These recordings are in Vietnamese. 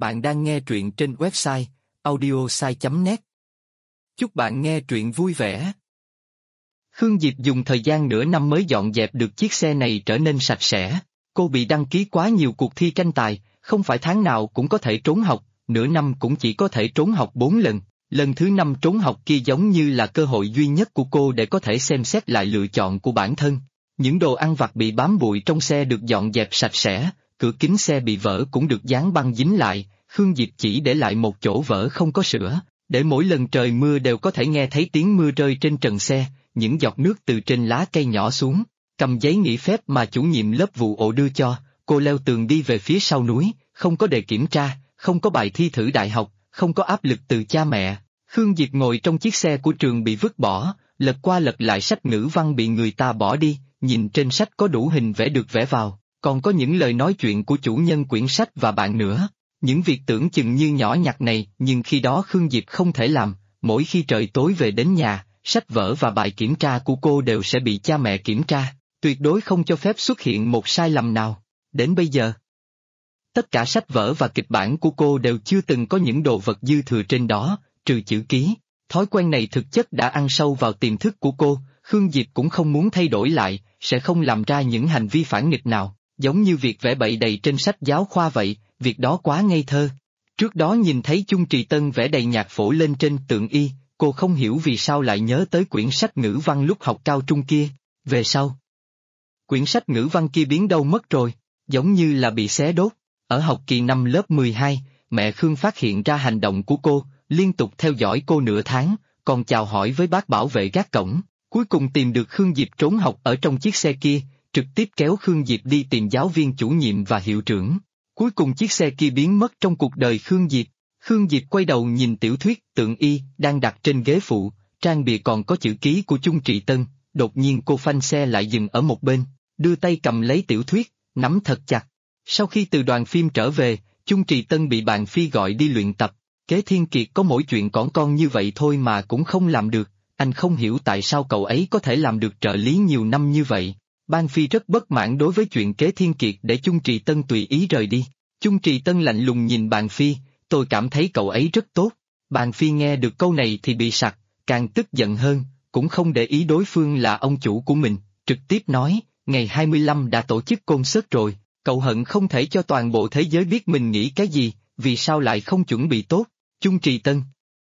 Bạn đang nghe truyện trên website audiosai.net. Chúc bạn nghe truyện vui vẻ. Khương Diệp dùng thời gian nửa năm mới dọn dẹp được chiếc xe này trở nên sạch sẽ. Cô bị đăng ký quá nhiều cuộc thi tranh tài, không phải tháng nào cũng có thể trốn học, nửa năm cũng chỉ có thể trốn học 4 lần. Lần thứ 5 trốn học kia giống như là cơ hội duy nhất của cô để có thể xem xét lại lựa chọn của bản thân. Những đồ ăn vặt bị bám bụi trong xe được dọn dẹp sạch sẽ, cửa kính xe bị vỡ cũng được dán băng dính lại, Khương Diệp chỉ để lại một chỗ vỡ không có sữa, để mỗi lần trời mưa đều có thể nghe thấy tiếng mưa rơi trên trần xe, những giọt nước từ trên lá cây nhỏ xuống. Cầm giấy nghỉ phép mà chủ nhiệm lớp vụ ổ đưa cho, cô leo tường đi về phía sau núi, không có đề kiểm tra, không có bài thi thử đại học, không có áp lực từ cha mẹ. Khương Diệp ngồi trong chiếc xe của trường bị vứt bỏ, lật qua lật lại sách ngữ văn bị người ta bỏ đi, nhìn trên sách có đủ hình vẽ được vẽ vào, còn có những lời nói chuyện của chủ nhân quyển sách và bạn nữa. Những việc tưởng chừng như nhỏ nhặt này nhưng khi đó Khương Diệp không thể làm, mỗi khi trời tối về đến nhà, sách vở và bài kiểm tra của cô đều sẽ bị cha mẹ kiểm tra, tuyệt đối không cho phép xuất hiện một sai lầm nào. Đến bây giờ, tất cả sách vở và kịch bản của cô đều chưa từng có những đồ vật dư thừa trên đó, trừ chữ ký. Thói quen này thực chất đã ăn sâu vào tiềm thức của cô, Khương Diệp cũng không muốn thay đổi lại, sẽ không làm ra những hành vi phản nghịch nào, giống như việc vẽ bậy đầy trên sách giáo khoa vậy, việc đó quá ngây thơ. Trước đó nhìn thấy Chung Trì Tân vẽ đầy nhạc phổ lên trên tượng y, cô không hiểu vì sao lại nhớ tới quyển sách ngữ văn lúc học cao trung kia, về sau. Quyển sách ngữ văn kia biến đâu mất rồi, giống như là bị xé đốt. Ở học kỳ 5 lớp 12, mẹ Khương phát hiện ra hành động của cô, liên tục theo dõi cô nửa tháng, còn chào hỏi với bác bảo vệ gác cổng, cuối cùng tìm được Khương Diệp trốn học ở trong chiếc xe kia, trực tiếp kéo Khương Diệp đi tìm giáo viên chủ nhiệm và hiệu trưởng. Cuối cùng chiếc xe kia biến mất trong cuộc đời Khương Diệp. Khương Diệp quay đầu nhìn tiểu thuyết tượng y đang đặt trên ghế phụ, trang bìa còn có chữ ký của Chung Trị Tân, đột nhiên cô phanh xe lại dừng ở một bên, đưa tay cầm lấy tiểu thuyết, nắm thật chặt. Sau khi từ đoàn phim trở về, Chung Trì Tân bị bạn Phi gọi đi luyện tập, Kế Thiên Kiệt có mỗi chuyện cỏn con như vậy thôi mà cũng không làm được, anh không hiểu tại sao cậu ấy có thể làm được trợ lý nhiều năm như vậy. Ban Phi rất bất mãn đối với chuyện Kế Thiên Kiệt để Chung Trì Tân tùy ý rời đi. Chung Trì Tân lạnh lùng nhìn bạn Phi, tôi cảm thấy cậu ấy rất tốt. Bạn Phi nghe được câu này thì bị sặc, càng tức giận hơn, cũng không để ý đối phương là ông chủ của mình, trực tiếp nói, ngày 25 đã tổ chức concert rồi, cậu hận không thể cho toàn bộ thế giới biết mình nghĩ cái gì, vì sao lại không chuẩn bị tốt. Chung Trì Tân.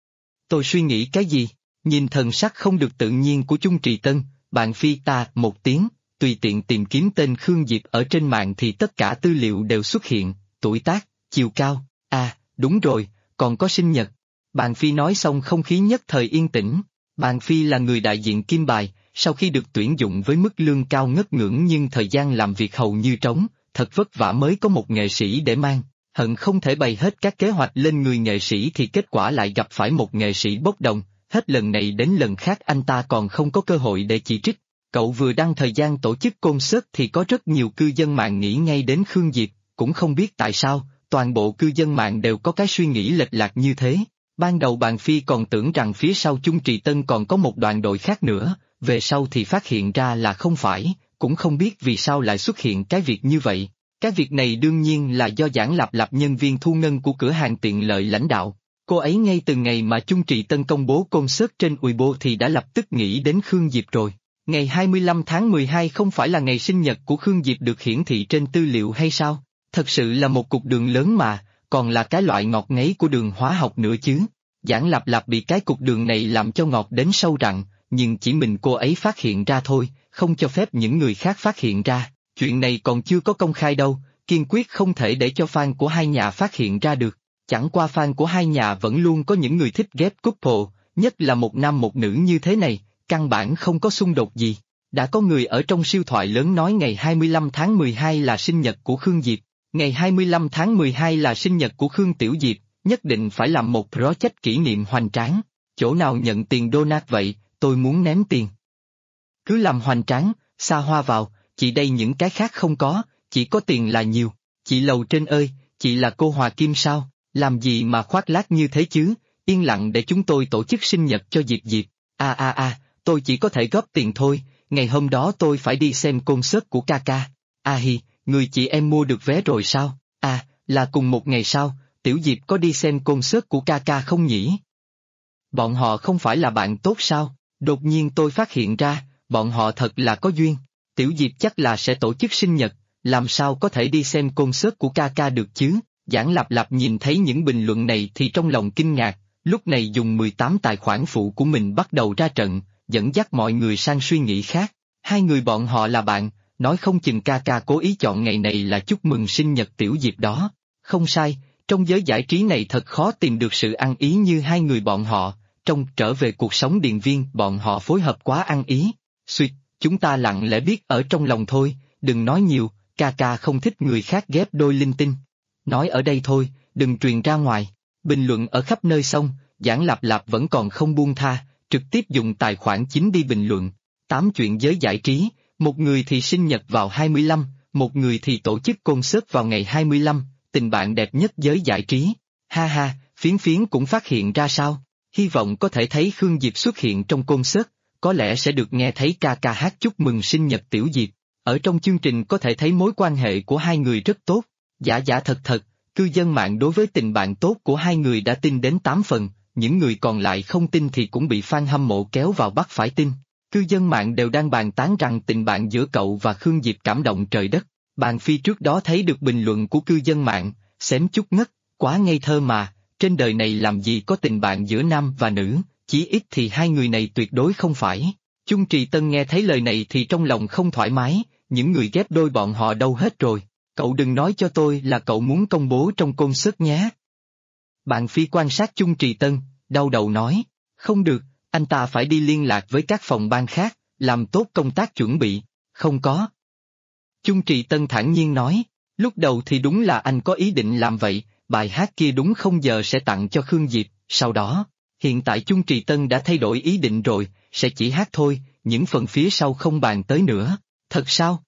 Tôi suy nghĩ cái gì? Nhìn thần sắc không được tự nhiên của Chung Trì Tân, bạn Phi ta một tiếng, tùy tiện tìm kiếm tên Khương Diệp ở trên mạng thì tất cả tư liệu đều xuất hiện, tuổi tác, chiều cao, đúng rồi, còn có sinh nhật. Bạn Phi nói xong không khí nhất thời yên tĩnh. Bạn Phi là người đại diện Kim Bài, sau khi được tuyển dụng với mức lương cao ngất ngưỡng nhưng thời gian làm việc hầu như trống, thật vất vả mới có một nghệ sĩ để mang. Hận không thể bày hết các kế hoạch lên người nghệ sĩ thì kết quả lại gặp phải một nghệ sĩ bốc đồng, hết lần này đến lần khác anh ta còn không có cơ hội để chỉ trích. Cậu vừa đăng thời gian tổ chức concert thì có rất nhiều cư dân mạng nghĩ ngay đến Khương Diệp, cũng không biết tại sao, toàn bộ cư dân mạng đều có cái suy nghĩ lệch lạc như thế. Ban đầu bạn Phi còn tưởng rằng phía sau Chung Trì Tân còn có một đoàn đội khác nữa, về sau thì phát hiện ra là không phải, cũng không biết vì sao lại xuất hiện cái việc như vậy. Cái việc này đương nhiên là do Giản Lạp Lạp nhân viên thu ngân của cửa hàng tiện lợi lãnh đạo. Cô ấy ngay từ ngày mà Chung Trì Tân công bố concert trên Weibo thì đã lập tức nghĩ đến Khương Diệp rồi. Ngày 25 tháng 12 không phải là ngày sinh nhật của Khương Diệp được hiển thị trên tư liệu hay sao? Thật sự là một cục đường lớn mà, còn là cái loại ngọt ngấy của đường hóa học nữa chứ. Giản Lạp Lạp bị cái cục đường này làm cho ngọt đến sâu rặng, nhưng chỉ mình cô ấy phát hiện ra thôi, không cho phép những người khác phát hiện ra. Chuyện này còn chưa có công khai đâu, kiên quyết không thể để cho fan của hai nhà phát hiện ra được. Chẳng qua fan của hai nhà vẫn luôn có những người thích ghép couple, nhất là một nam một nữ như thế này, căn bản không có xung đột gì. Đã có người ở trong siêu thoại lớn nói ngày 25 tháng 12 là sinh nhật của Khương Diệp, ngày 25 tháng 12 là sinh nhật của Khương Tiểu Diệp, nhất định phải làm một project kỷ niệm hoành tráng. Chỗ nào nhận tiền donate vậy, tôi muốn ném tiền. Cứ làm hoành tráng, xa hoa vào, chị đây những cái khác không có, chỉ có tiền là nhiều. Chị lầu trên ơi, chị là cô Hòa Kim sao, làm gì mà khoác lác như thế chứ, yên lặng để chúng tôi tổ chức sinh nhật cho Diệp Diệp. Tôi chỉ có thể góp tiền thôi, ngày hôm đó tôi phải đi xem concert của ca ca. Người chị em mua được vé rồi sao? Là cùng một ngày sao, Tiểu Diệp có đi xem concert của ca ca không nhỉ? Bọn họ không phải là bạn tốt sao? Đột nhiên tôi phát hiện ra, bọn họ thật là có duyên. Tiểu Diệp chắc là sẽ tổ chức sinh nhật, làm sao có thể đi xem concert của ca ca được chứ? Giảng Lạp Lạp nhìn thấy những bình luận này thì trong lòng kinh ngạc, lúc này dùng 18 tài khoản phụ của mình bắt đầu ra trận, dẫn dắt mọi người sang suy nghĩ khác. Hai người bọn họ là bạn, nói không chừng ca ca cố ý chọn ngày này là chúc mừng sinh nhật Tiểu Diệp đó. Không sai, trong giới giải trí này thật khó tìm được sự ăn ý như hai người bọn họ, trong Trở về cuộc sống Điền Viên bọn họ phối hợp quá ăn ý. Xuyệt, chúng ta lặng lẽ biết ở trong lòng thôi, đừng nói nhiều, ca ca không thích người khác ghép đôi linh tinh. Nói ở đây thôi, đừng truyền ra ngoài. Bình luận ở khắp nơi xong, Giảng Lạp Lạp vẫn còn không buông tha, trực tiếp dùng tài khoản chính đi bình luận. 8 chuyện giới giải trí, một người thì sinh nhật vào 25, một người thì tổ chức concert vào ngày 25, tình bạn đẹp nhất giới giải trí. Ha ha, Phiến Phiến cũng phát hiện ra sao? Hy vọng có thể thấy Khương Diệp xuất hiện trong concert, có lẽ sẽ được nghe thấy ca ca hát chúc mừng sinh nhật Tiểu Diệp. Ở trong chương trình có thể thấy mối quan hệ của hai người rất tốt. Giả giả thật thật, cư dân mạng đối với tình bạn tốt của hai người đã tin đến 8 phần, những người còn lại không tin thì cũng bị fan hâm mộ kéo vào bắt phải tin. Cư dân mạng đều đang bàn tán rằng tình bạn giữa cậu và Khương Diệp cảm động trời đất. Bàn Phi trước đó thấy được bình luận của cư dân mạng, xém chút ngất, quá ngây thơ mà, trên đời này làm gì có tình bạn giữa nam và nữ, chí ít thì hai người này tuyệt đối không phải. Chung Trì Tân nghe thấy lời này thì trong lòng không thoải mái, những người ghép đôi bọn họ đâu hết rồi, cậu đừng nói cho tôi là cậu muốn công bố trong concert nhé. Bàn Phi quan sát Chung Trì Tân, đau đầu nói, không được, anh ta phải đi liên lạc với các phòng ban khác, làm tốt công tác chuẩn bị, không có. Chung Trì Tân thản nhiên nói, lúc đầu thì đúng là anh có ý định làm vậy, bài hát kia đúng không giờ sẽ tặng cho Khương Diệp, sau đó, hiện tại Chung Trì Tân đã thay đổi ý định rồi, sẽ chỉ hát thôi, những phần phía sau không bàn tới nữa, thật sao?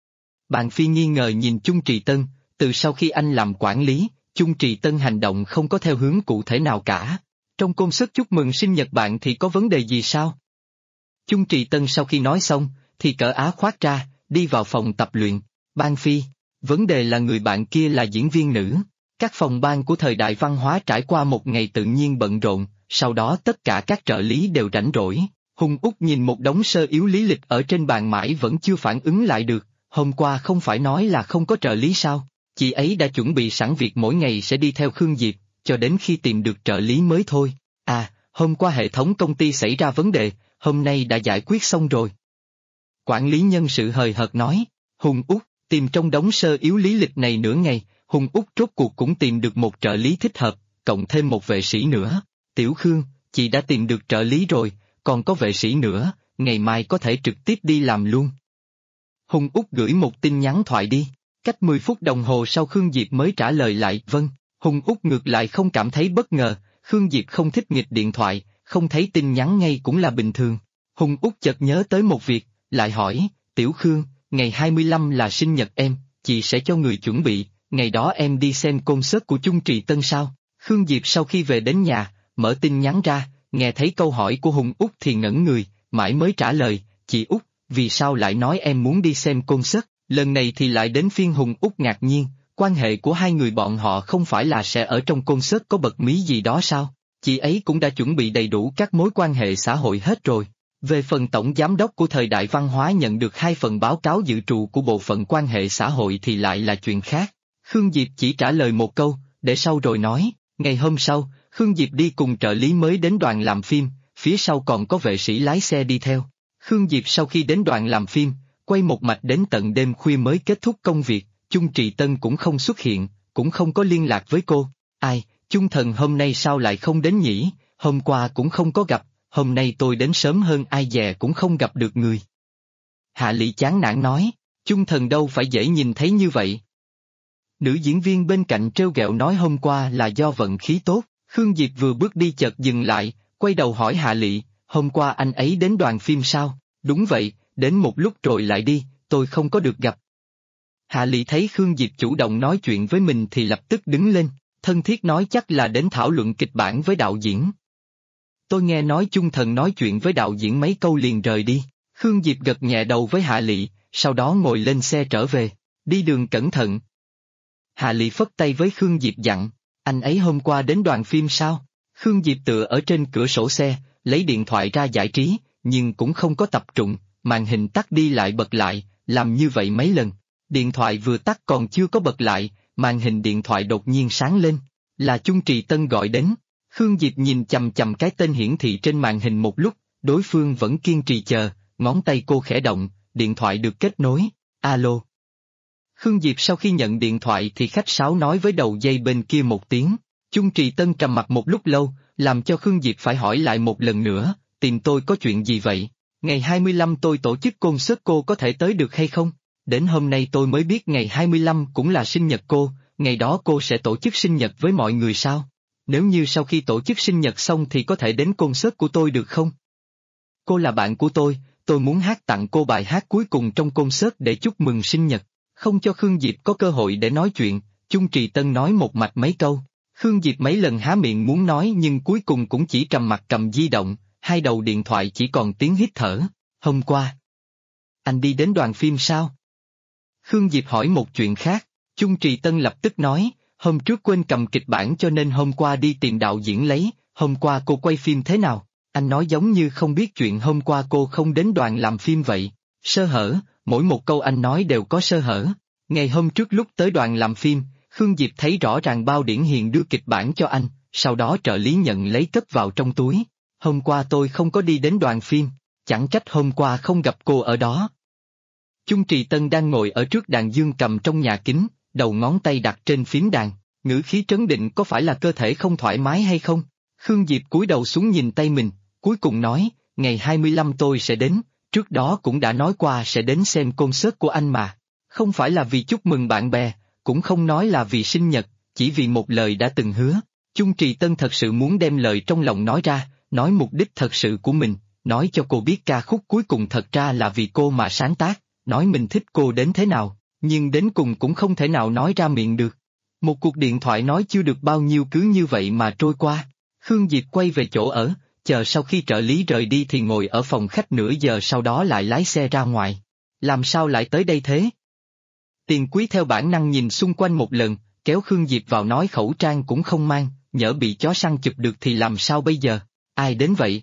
Bàn Phi nghi ngờ nhìn Chung Trì Tân, từ sau khi anh làm quản lý, Chung Trì Tân hành động không có theo hướng cụ thể nào cả. Trong concert chúc mừng sinh nhật bạn thì có vấn đề gì sao? Chung Trì Tân sau khi nói xong, thì cởi áo khoác ra, đi vào phòng tập luyện. Ban Phi, vấn đề là người bạn kia là diễn viên nữ. Các phòng ban của thời đại văn hóa trải qua một ngày tự nhiên bận rộn, sau đó tất cả các trợ lý đều rảnh rỗi. Hùng Úc nhìn một đống sơ yếu lý lịch ở trên bàn mãi vẫn chưa phản ứng lại được, hôm qua không phải nói là không có trợ lý sao? Chị ấy đã chuẩn bị sẵn việc mỗi ngày sẽ đi theo Khương Diệp, cho đến khi tìm được trợ lý mới thôi. À, hôm qua hệ thống công ty xảy ra vấn đề, hôm nay đã giải quyết xong rồi. Quản lý nhân sự hời hợt nói, Hùng Úc, tìm trong đống sơ yếu lý lịch này nửa ngày, Hùng Úc rốt cuộc cũng tìm được một trợ lý thích hợp, cộng thêm một vệ sĩ nữa. Tiểu Khương, chị đã tìm được trợ lý rồi, còn có vệ sĩ nữa, ngày mai có thể trực tiếp đi làm luôn. Hùng Úc gửi một tin nhắn thoại đi, cách 10 phút đồng hồ sau Khương Diệp mới trả lời lại vâng. Hùng Úc ngược lại không cảm thấy bất ngờ, Khương Diệp không thích nghịch điện thoại, không thấy tin nhắn ngay cũng là bình thường. Hùng Úc chợt nhớ tới một việc, lại hỏi, Tiểu Khương, ngày 25 là sinh nhật em, chị sẽ cho người chuẩn bị, ngày đó em đi xem concert của Chung Trì Tân sao? Khương Diệp sau khi về đến nhà, mở tin nhắn ra, nghe thấy câu hỏi của Hùng Úc thì ngẩn người, mãi mới trả lời, chị Úc, vì sao lại nói em muốn đi xem concert? Lần này thì lại đến phiên Hùng Úc ngạc nhiên. Quan hệ của hai người bọn họ không phải là sẽ ở trong concert có bật mí gì đó sao? Chị ấy cũng đã chuẩn bị đầy đủ các mối quan hệ xã hội hết rồi. Về phần tổng giám đốc của thời đại văn hóa nhận được 2 phần báo cáo dự trù của bộ phận quan hệ xã hội thì lại là chuyện khác. Khương Diệp chỉ trả lời một câu, để sau rồi nói. Ngày hôm sau, Khương Diệp đi cùng trợ lý mới đến đoàn làm phim, phía sau còn có vệ sĩ lái xe đi theo. Khương Diệp sau khi đến đoàn làm phim, quay một mạch đến tận đêm khuya mới kết thúc công việc. Chung Trì Tân cũng không xuất hiện, cũng không có liên lạc với cô. Ai, Chung Thần hôm nay sao lại không đến nhỉ, hôm qua cũng không có gặp, hôm nay tôi đến sớm hơn ai dè cũng không gặp được người. Hạ Lị chán nản nói, Chung Thần đâu phải dễ nhìn thấy như vậy. Nữ diễn viên bên cạnh trêu ghẹo nói hôm qua là do vận khí tốt, Khương Diệp vừa bước đi chợt dừng lại, quay đầu hỏi Hạ Lị, hôm qua anh ấy đến đoàn phim sao? Đúng vậy, đến một lúc rồi lại đi, tôi không có được gặp. Hạ Lị thấy Khương Diệp chủ động nói chuyện với mình thì lập tức đứng lên, thân thiết nói chắc là đến thảo luận kịch bản với đạo diễn. Tôi nghe nói Chung Thần nói chuyện với đạo diễn mấy câu liền rời đi, Khương Diệp gật nhẹ đầu với Hạ Lị, sau đó ngồi lên xe trở về, đi đường cẩn thận. Hạ Lị phất tay với Khương Diệp dặn, Anh ấy hôm qua đến đoàn phim sao? Khương Diệp tựa ở trên cửa sổ xe, lấy điện thoại ra giải trí, nhưng cũng không có tập trung, màn hình tắt đi lại bật lại, làm như vậy mấy lần. Điện thoại vừa tắt còn chưa có bật lại, màn hình điện thoại đột nhiên sáng lên. Là Chung Trì Tân gọi đến. Khương Diệp nhìn chằm chằm cái tên hiển thị trên màn hình một lúc, đối phương vẫn kiên trì chờ, ngón tay cô khẽ động, điện thoại được kết nối. Alo. Khương Diệp sau khi nhận điện thoại thì khách sáo nói với đầu dây bên kia một tiếng. Chung Trì Tân trầm mặt một lúc lâu, làm cho Khương Diệp phải hỏi lại một lần nữa, tìm tôi có chuyện gì vậy? Ngày 25 tôi tổ chức concert, cô có thể tới được hay không? Đến hôm nay tôi mới biết ngày 25 cũng là sinh nhật cô, ngày đó cô sẽ tổ chức sinh nhật với mọi người sao? Nếu như sau khi tổ chức sinh nhật xong thì có thể đến concert của tôi được không? Cô là bạn của tôi muốn hát tặng cô bài hát cuối cùng trong concert để chúc mừng sinh nhật. Không cho Khương Diệp có cơ hội để nói chuyện, Chung Trì Tân nói một mạch mấy câu. Khương Diệp mấy lần há miệng muốn nói nhưng cuối cùng cũng chỉ trầm mặt cầm di động, hai đầu điện thoại chỉ còn tiếng hít thở. Hôm qua, anh đi đến đoàn phim sao? Khương Diệp hỏi một chuyện khác, Chung Trì Tân lập tức nói, hôm trước quên cầm kịch bản cho nên hôm qua đi tìm đạo diễn lấy, hôm qua cô quay phim thế nào? Anh nói giống như không biết chuyện hôm qua cô không đến đoàn làm phim vậy. Sơ hở, mỗi một câu anh nói đều có sơ hở. Ngày hôm trước lúc tới đoàn làm phim, Khương Diệp thấy rõ ràng Bao Điển Hiền đưa kịch bản cho anh, sau đó trợ lý nhận lấy cất vào trong túi. Hôm qua tôi không có đi đến đoàn phim, chẳng trách hôm qua không gặp cô ở đó. Chung Trì Tân đang ngồi ở trước đàn dương cầm trong nhà kính, đầu ngón tay đặt trên phím đàn, ngữ khí trấn định. Có phải là cơ thể không thoải mái hay không? Khương Diệp cúi đầu xuống nhìn tay mình, cuối cùng nói, ngày 25 tôi sẽ đến, trước đó cũng đã nói qua sẽ đến xem concert của anh mà. Không phải là vì chúc mừng bạn bè, cũng không nói là vì sinh nhật, chỉ vì một lời đã từng hứa. Chung Trì Tân thật sự muốn đem lời trong lòng nói ra, nói mục đích thật sự của mình, nói cho cô biết ca khúc cuối cùng thật ra là vì cô mà sáng tác, nói mình thích cô đến thế nào, nhưng đến cùng cũng không thể nào nói ra miệng được. Một cuộc điện thoại nói chưa được bao nhiêu cứ như vậy mà trôi qua. Khương Diệp quay về chỗ ở, chờ sau khi trợ lý rời đi thì ngồi ở phòng khách nửa giờ, sau đó lại lái xe ra ngoài. Làm sao lại tới đây thế? Tiền Quý theo bản năng nhìn xung quanh một lần, kéo Khương Diệp vào nói khẩu trang cũng không mang, nhỡ bị chó săn chụp được thì làm sao bây giờ? Ai đến vậy?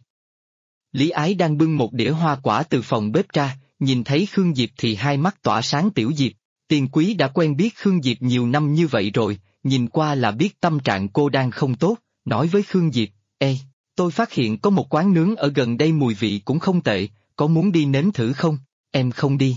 Lý Ái đang bưng một đĩa hoa quả từ phòng bếp ra, nhìn thấy Khương Diệp thì hai mắt tỏa sáng. Tiểu Diệp, Tiền Quý đã quen biết Khương Diệp nhiều năm như vậy rồi, nhìn qua là biết tâm trạng cô đang không tốt, nói với Khương Diệp, ê, tôi phát hiện có một quán nướng ở gần đây mùi vị cũng không tệ, có muốn đi nếm thử không? Em không đi.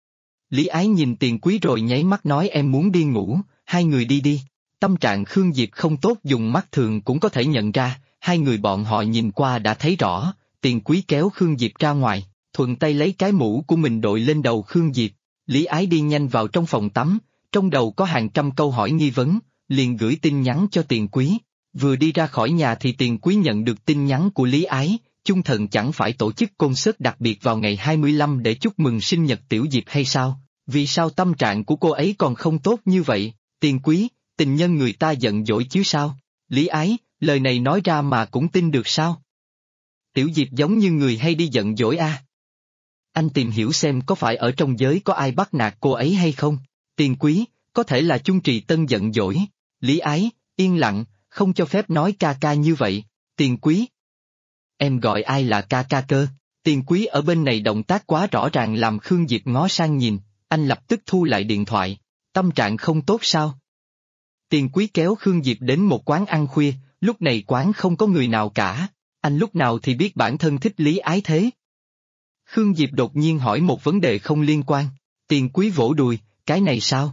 Lý Ái nhìn Tiền Quý rồi nháy mắt nói em muốn đi ngủ, hai người đi đi. Tâm trạng Khương Diệp không tốt dùng mắt thường cũng có thể nhận ra, hai người bọn họ nhìn qua đã thấy rõ. Tiền Quý kéo Khương Diệp ra ngoài, thuận tay lấy cái mũ của mình đội lên đầu Khương Diệp. Lý Ái đi nhanh vào trong phòng tắm, trong đầu có hàng trăm câu hỏi nghi vấn, liền gửi tin nhắn cho Tiền Quý. Vừa đi ra khỏi nhà thì Tiền Quý nhận được tin nhắn của Lý Ái, Chung Thần chẳng phải tổ chức concert đặc biệt vào ngày 25 để chúc mừng sinh nhật Tiểu Diệp hay sao? Vì sao tâm trạng của cô ấy còn không tốt như vậy? Tiền Quý, tình nhân người ta giận dỗi chứ sao? Lý Ái, lời này nói ra mà cũng tin được sao? Tiểu Diệp giống như người hay đi giận dỗi à? Anh tìm hiểu xem có phải ở trong giới có ai bắt nạt cô ấy hay không? Tiền Quý, có thể là Chung Trì Tân giận dỗi. Lý Ái, yên lặng, không cho phép nói ca ca như vậy. Tiền Quý. Em gọi ai là ca ca cơ? Tiền Quý ở bên này động tác quá rõ ràng làm Khương Diệp ngó sang nhìn, anh lập tức thu lại điện thoại. Tâm trạng không tốt sao? Tiền Quý kéo Khương Diệp đến một quán ăn khuya, lúc này quán không có người nào cả. Anh lúc nào thì biết bản thân thích Lý Ái thế? Khương Diệp đột nhiên hỏi một vấn đề không liên quan. Tiền Quý vỗ đùi, cái này sao?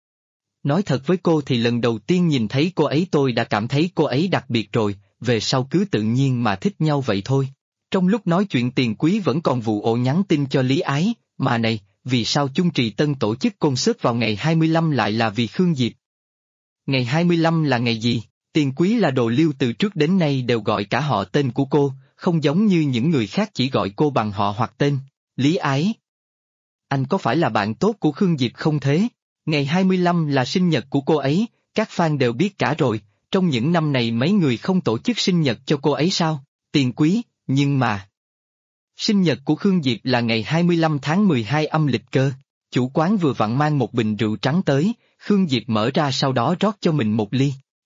Nói thật với cô thì lần đầu tiên nhìn thấy cô ấy tôi đã cảm thấy cô ấy đặc biệt rồi, về sau cứ tự nhiên mà thích nhau vậy thôi. Trong lúc nói chuyện Tiền Quý vẫn còn vụ ổ nhắn tin cho Lý Ái, mà này, vì sao Chung Trì Tân tổ chức concert vào ngày 25 lại là vì Khương Diệp? Ngày 25 là ngày gì? Tiền Quý là đồ lưu từ trước đến nay đều gọi cả họ tên của cô, không giống như những người khác chỉ gọi cô bằng họ hoặc tên. Lý Ái. Anh có phải là bạn tốt của Khương Diệp không thế? Ngày 25 là sinh nhật của cô ấy, các fan đều biết cả rồi, trong những năm này mấy người không tổ chức sinh nhật cho cô ấy sao? Tiền Quý, nhưng mà... Sinh nhật của Khương Diệp là ngày 25 tháng 12 âm lịch cơ. Chủ quán vừa vặn mang một bình rượu trắng tới, Khương Diệp mở ra sau đó rót cho mình một ly.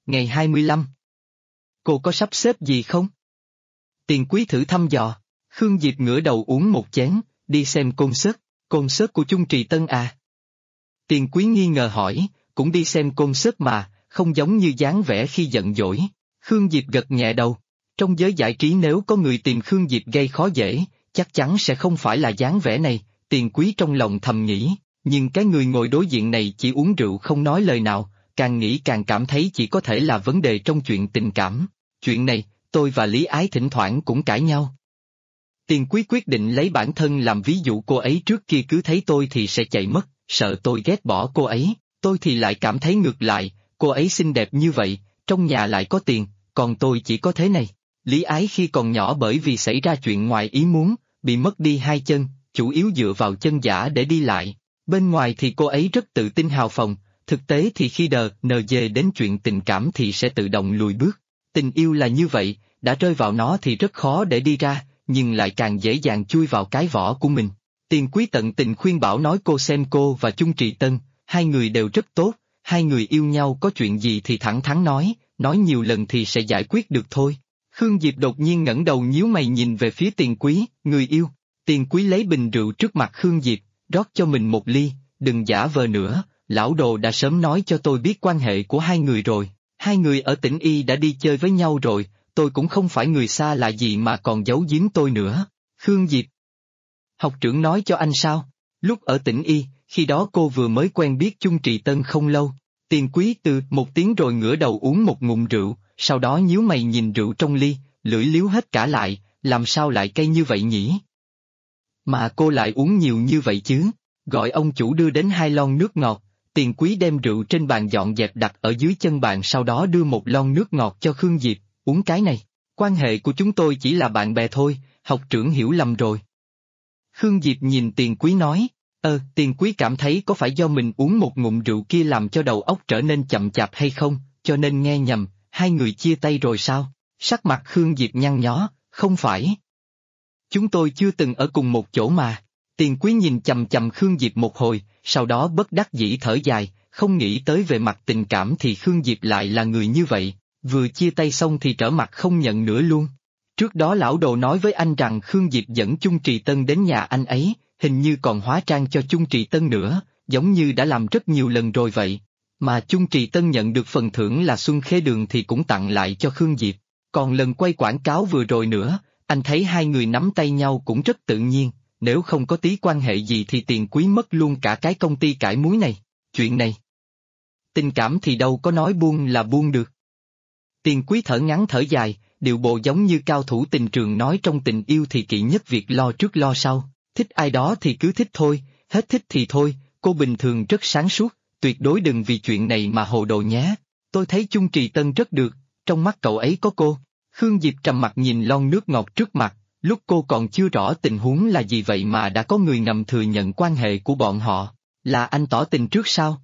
Ngày 25. Cô có sắp xếp gì không? Tiền Quý thử thăm dò. Khương Diệp ngửa đầu uống một chén, đi xem concert của Chung Trì Tân à? Tiền Quý nghi ngờ hỏi, cũng đi xem concert mà, không giống như dáng vẻ khi giận dỗi. Khương Diệp gật nhẹ đầu. Trong giới giải trí nếu có người tìm Khương Diệp gây khó dễ, chắc chắn sẽ không phải là dáng vẻ này, Tiền Quý trong lòng thầm nghĩ, nhưng cái người ngồi đối diện này chỉ uống rượu không nói lời nào, càng nghĩ càng cảm thấy chỉ có thể là vấn đề trong chuyện tình cảm. Chuyện này, tôi và Lý Ái thỉnh thoảng cũng cãi nhau. Tiền Quý quyết định lấy bản thân làm ví dụ, cô ấy trước kia cứ thấy tôi thì sẽ chạy mất, sợ tôi ghét bỏ cô ấy, tôi thì lại cảm thấy ngược lại, cô ấy xinh đẹp như vậy, trong nhà lại có tiền, còn tôi chỉ có thế này. Lý Ái khi còn nhỏ bởi vì xảy ra chuyện ngoài ý muốn, bị mất đi hai chân, chủ yếu dựa vào chân giả để đi lại. Bên ngoài thì cô ấy rất tự tin hào phóng, thực tế thì khi NG đến chuyện tình cảm thì sẽ tự động lùi bước. Tình yêu là như vậy, đã rơi vào nó thì rất khó để đi ra, nhưng lại càng dễ dàng chui vào cái vỏ của mình. Tiền Quý tận tình khuyên bảo nói cô xem cô và Chung Trì Tân, hai người đều rất tốt, hai người yêu nhau có chuyện gì thì thẳng thắn nói nhiều lần thì sẽ giải quyết được thôi. Khương Diệp đột nhiên ngẩng đầu nhíu mày nhìn về phía Tiền Quý, người yêu. Tiền Quý lấy bình rượu trước mặt Khương Diệp, rót cho mình một ly, đừng giả vờ nữa, lão đồ đã sớm nói cho tôi biết quan hệ của hai người rồi, hai người ở tỉnh Y đã đi chơi với nhau rồi, tôi cũng không phải người xa lạ gì mà còn giấu giếm tôi nữa. Khương Diệp. Học trưởng nói cho anh sao? Lúc ở tỉnh Y, khi đó cô vừa mới quen biết Chung Trì Tân không lâu. Tiền Quý từ một tiếng rồi ngửa đầu uống một ngụm rượu, sau đó nhíu mày nhìn rượu trong ly, lưỡi liếu hết cả lại, làm sao lại cay như vậy nhỉ? Mà cô lại uống nhiều như vậy chứ? Gọi ông chủ đưa đến 2 lon nước ngọt, Tiền Quý đem rượu trên bàn dọn dẹp đặt ở dưới chân bàn, sau đó đưa một lon nước ngọt cho Khương Diệp, uống cái này. Quan hệ của chúng tôi chỉ là bạn bè thôi, học trưởng hiểu lầm rồi. Khương Diệp nhìn Tiền Quý nói, Tiền Quý cảm thấy có phải do mình uống một ngụm rượu kia làm cho đầu óc trở nên chậm chạp hay không, cho nên nghe nhầm, hai người chia tay rồi sao? Sắc mặt Khương Diệp nhăn nhó, không phải. Chúng tôi chưa từng ở cùng một chỗ mà. Tiền Quý nhìn chằm chằm Khương Diệp một hồi, sau đó bất đắc dĩ thở dài, không nghĩ tới về mặt tình cảm thì Khương Diệp lại là người như vậy, vừa chia tay xong thì trở mặt không nhận nữa luôn. Trước đó lão đồ nói với anh rằng Khương Diệp dẫn Chung Trì Tân đến nhà anh ấy, hình như còn hóa trang cho Chung Trì Tân nữa, giống như đã làm rất nhiều lần rồi vậy. Mà Chung Trì Tân nhận được phần thưởng là Xuân Khê Đường thì cũng tặng lại cho Khương Diệp. Còn lần quay quảng cáo vừa rồi nữa, anh thấy hai người nắm tay nhau cũng rất tự nhiên, nếu không có tí quan hệ gì thì Tiền Quý mất luôn cả cái công ty cải muối này. Chuyện này, tình cảm thì đâu có nói buông là buông được. Tiền Quý thở ngắn thở dài, điệu bộ giống như cao thủ tình trường nói trong tình yêu thì kỵ nhất việc lo trước lo sau, thích ai đó thì cứ thích thôi, hết thích thì thôi, cô bình thường rất sáng suốt, tuyệt đối đừng vì chuyện này mà hồ đồ nhé. Tôi thấy Chung Trì Tân rất được, trong mắt cậu ấy có cô. Khương Diệp trầm mặt nhìn lon nước ngọt trước mặt, lúc cô còn chưa rõ tình huống là gì vậy mà đã có người ngầm thừa nhận quan hệ của bọn họ, là anh tỏ tình trước sao?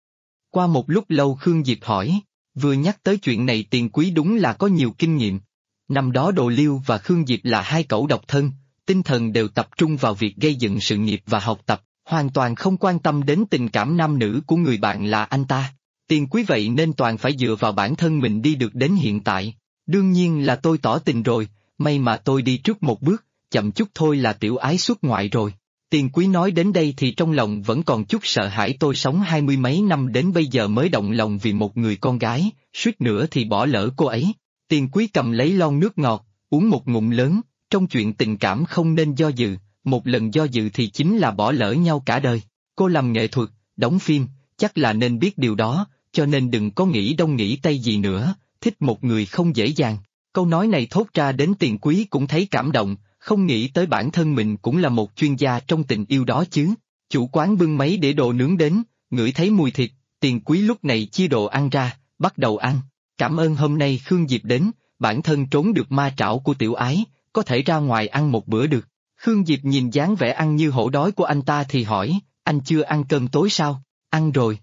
Qua một lúc lâu Khương Diệp hỏi, vừa nhắc tới chuyện này Tiền Quý đúng là có nhiều kinh nghiệm. Năm đó Đồ Liêu và Khương Diệp là hai cẩu độc thân, tinh thần đều tập trung vào việc gây dựng sự nghiệp và học tập, hoàn toàn không quan tâm đến tình cảm nam nữ của người bạn là anh ta. Tiền Quý vậy nên toàn phải dựa vào bản thân mình đi được đến hiện tại. Đương nhiên là tôi tỏ tình rồi, may mà tôi đi trước một bước, chậm chút thôi là Tiểu Ái xuất ngoại rồi. Tiền Quý nói đến đây thì trong lòng vẫn còn chút sợ hãi, tôi sống 20 mấy năm đến bây giờ mới động lòng vì một người con gái, suýt nữa thì bỏ lỡ cô ấy. Tiền Quý cầm lấy lon nước ngọt, uống một ngụm lớn, trong chuyện tình cảm không nên do dự, một lần do dự thì chính là bỏ lỡ nhau cả đời. Cô làm nghệ thuật, đóng phim, chắc là nên biết điều đó, cho nên đừng có nghĩ đông nghĩ tây gì nữa, thích một người không dễ dàng. Câu nói này thốt ra đến Tiền Quý cũng thấy cảm động, không nghĩ tới bản thân mình cũng là một chuyên gia trong tình yêu đó chứ. Chủ quán bưng mấy đĩa đồ nướng đến, ngửi thấy mùi thịt, Tiền Quý lúc này chia đồ ăn ra, bắt đầu ăn. Cảm ơn hôm nay Khương Diệp đến, bản thân trốn được ma trảo của Tiểu Ái, có thể ra ngoài ăn một bữa được. Khương Diệp nhìn dáng vẻ ăn như hổ đói của anh ta thì hỏi, anh chưa ăn cơm tối sao? Ăn rồi.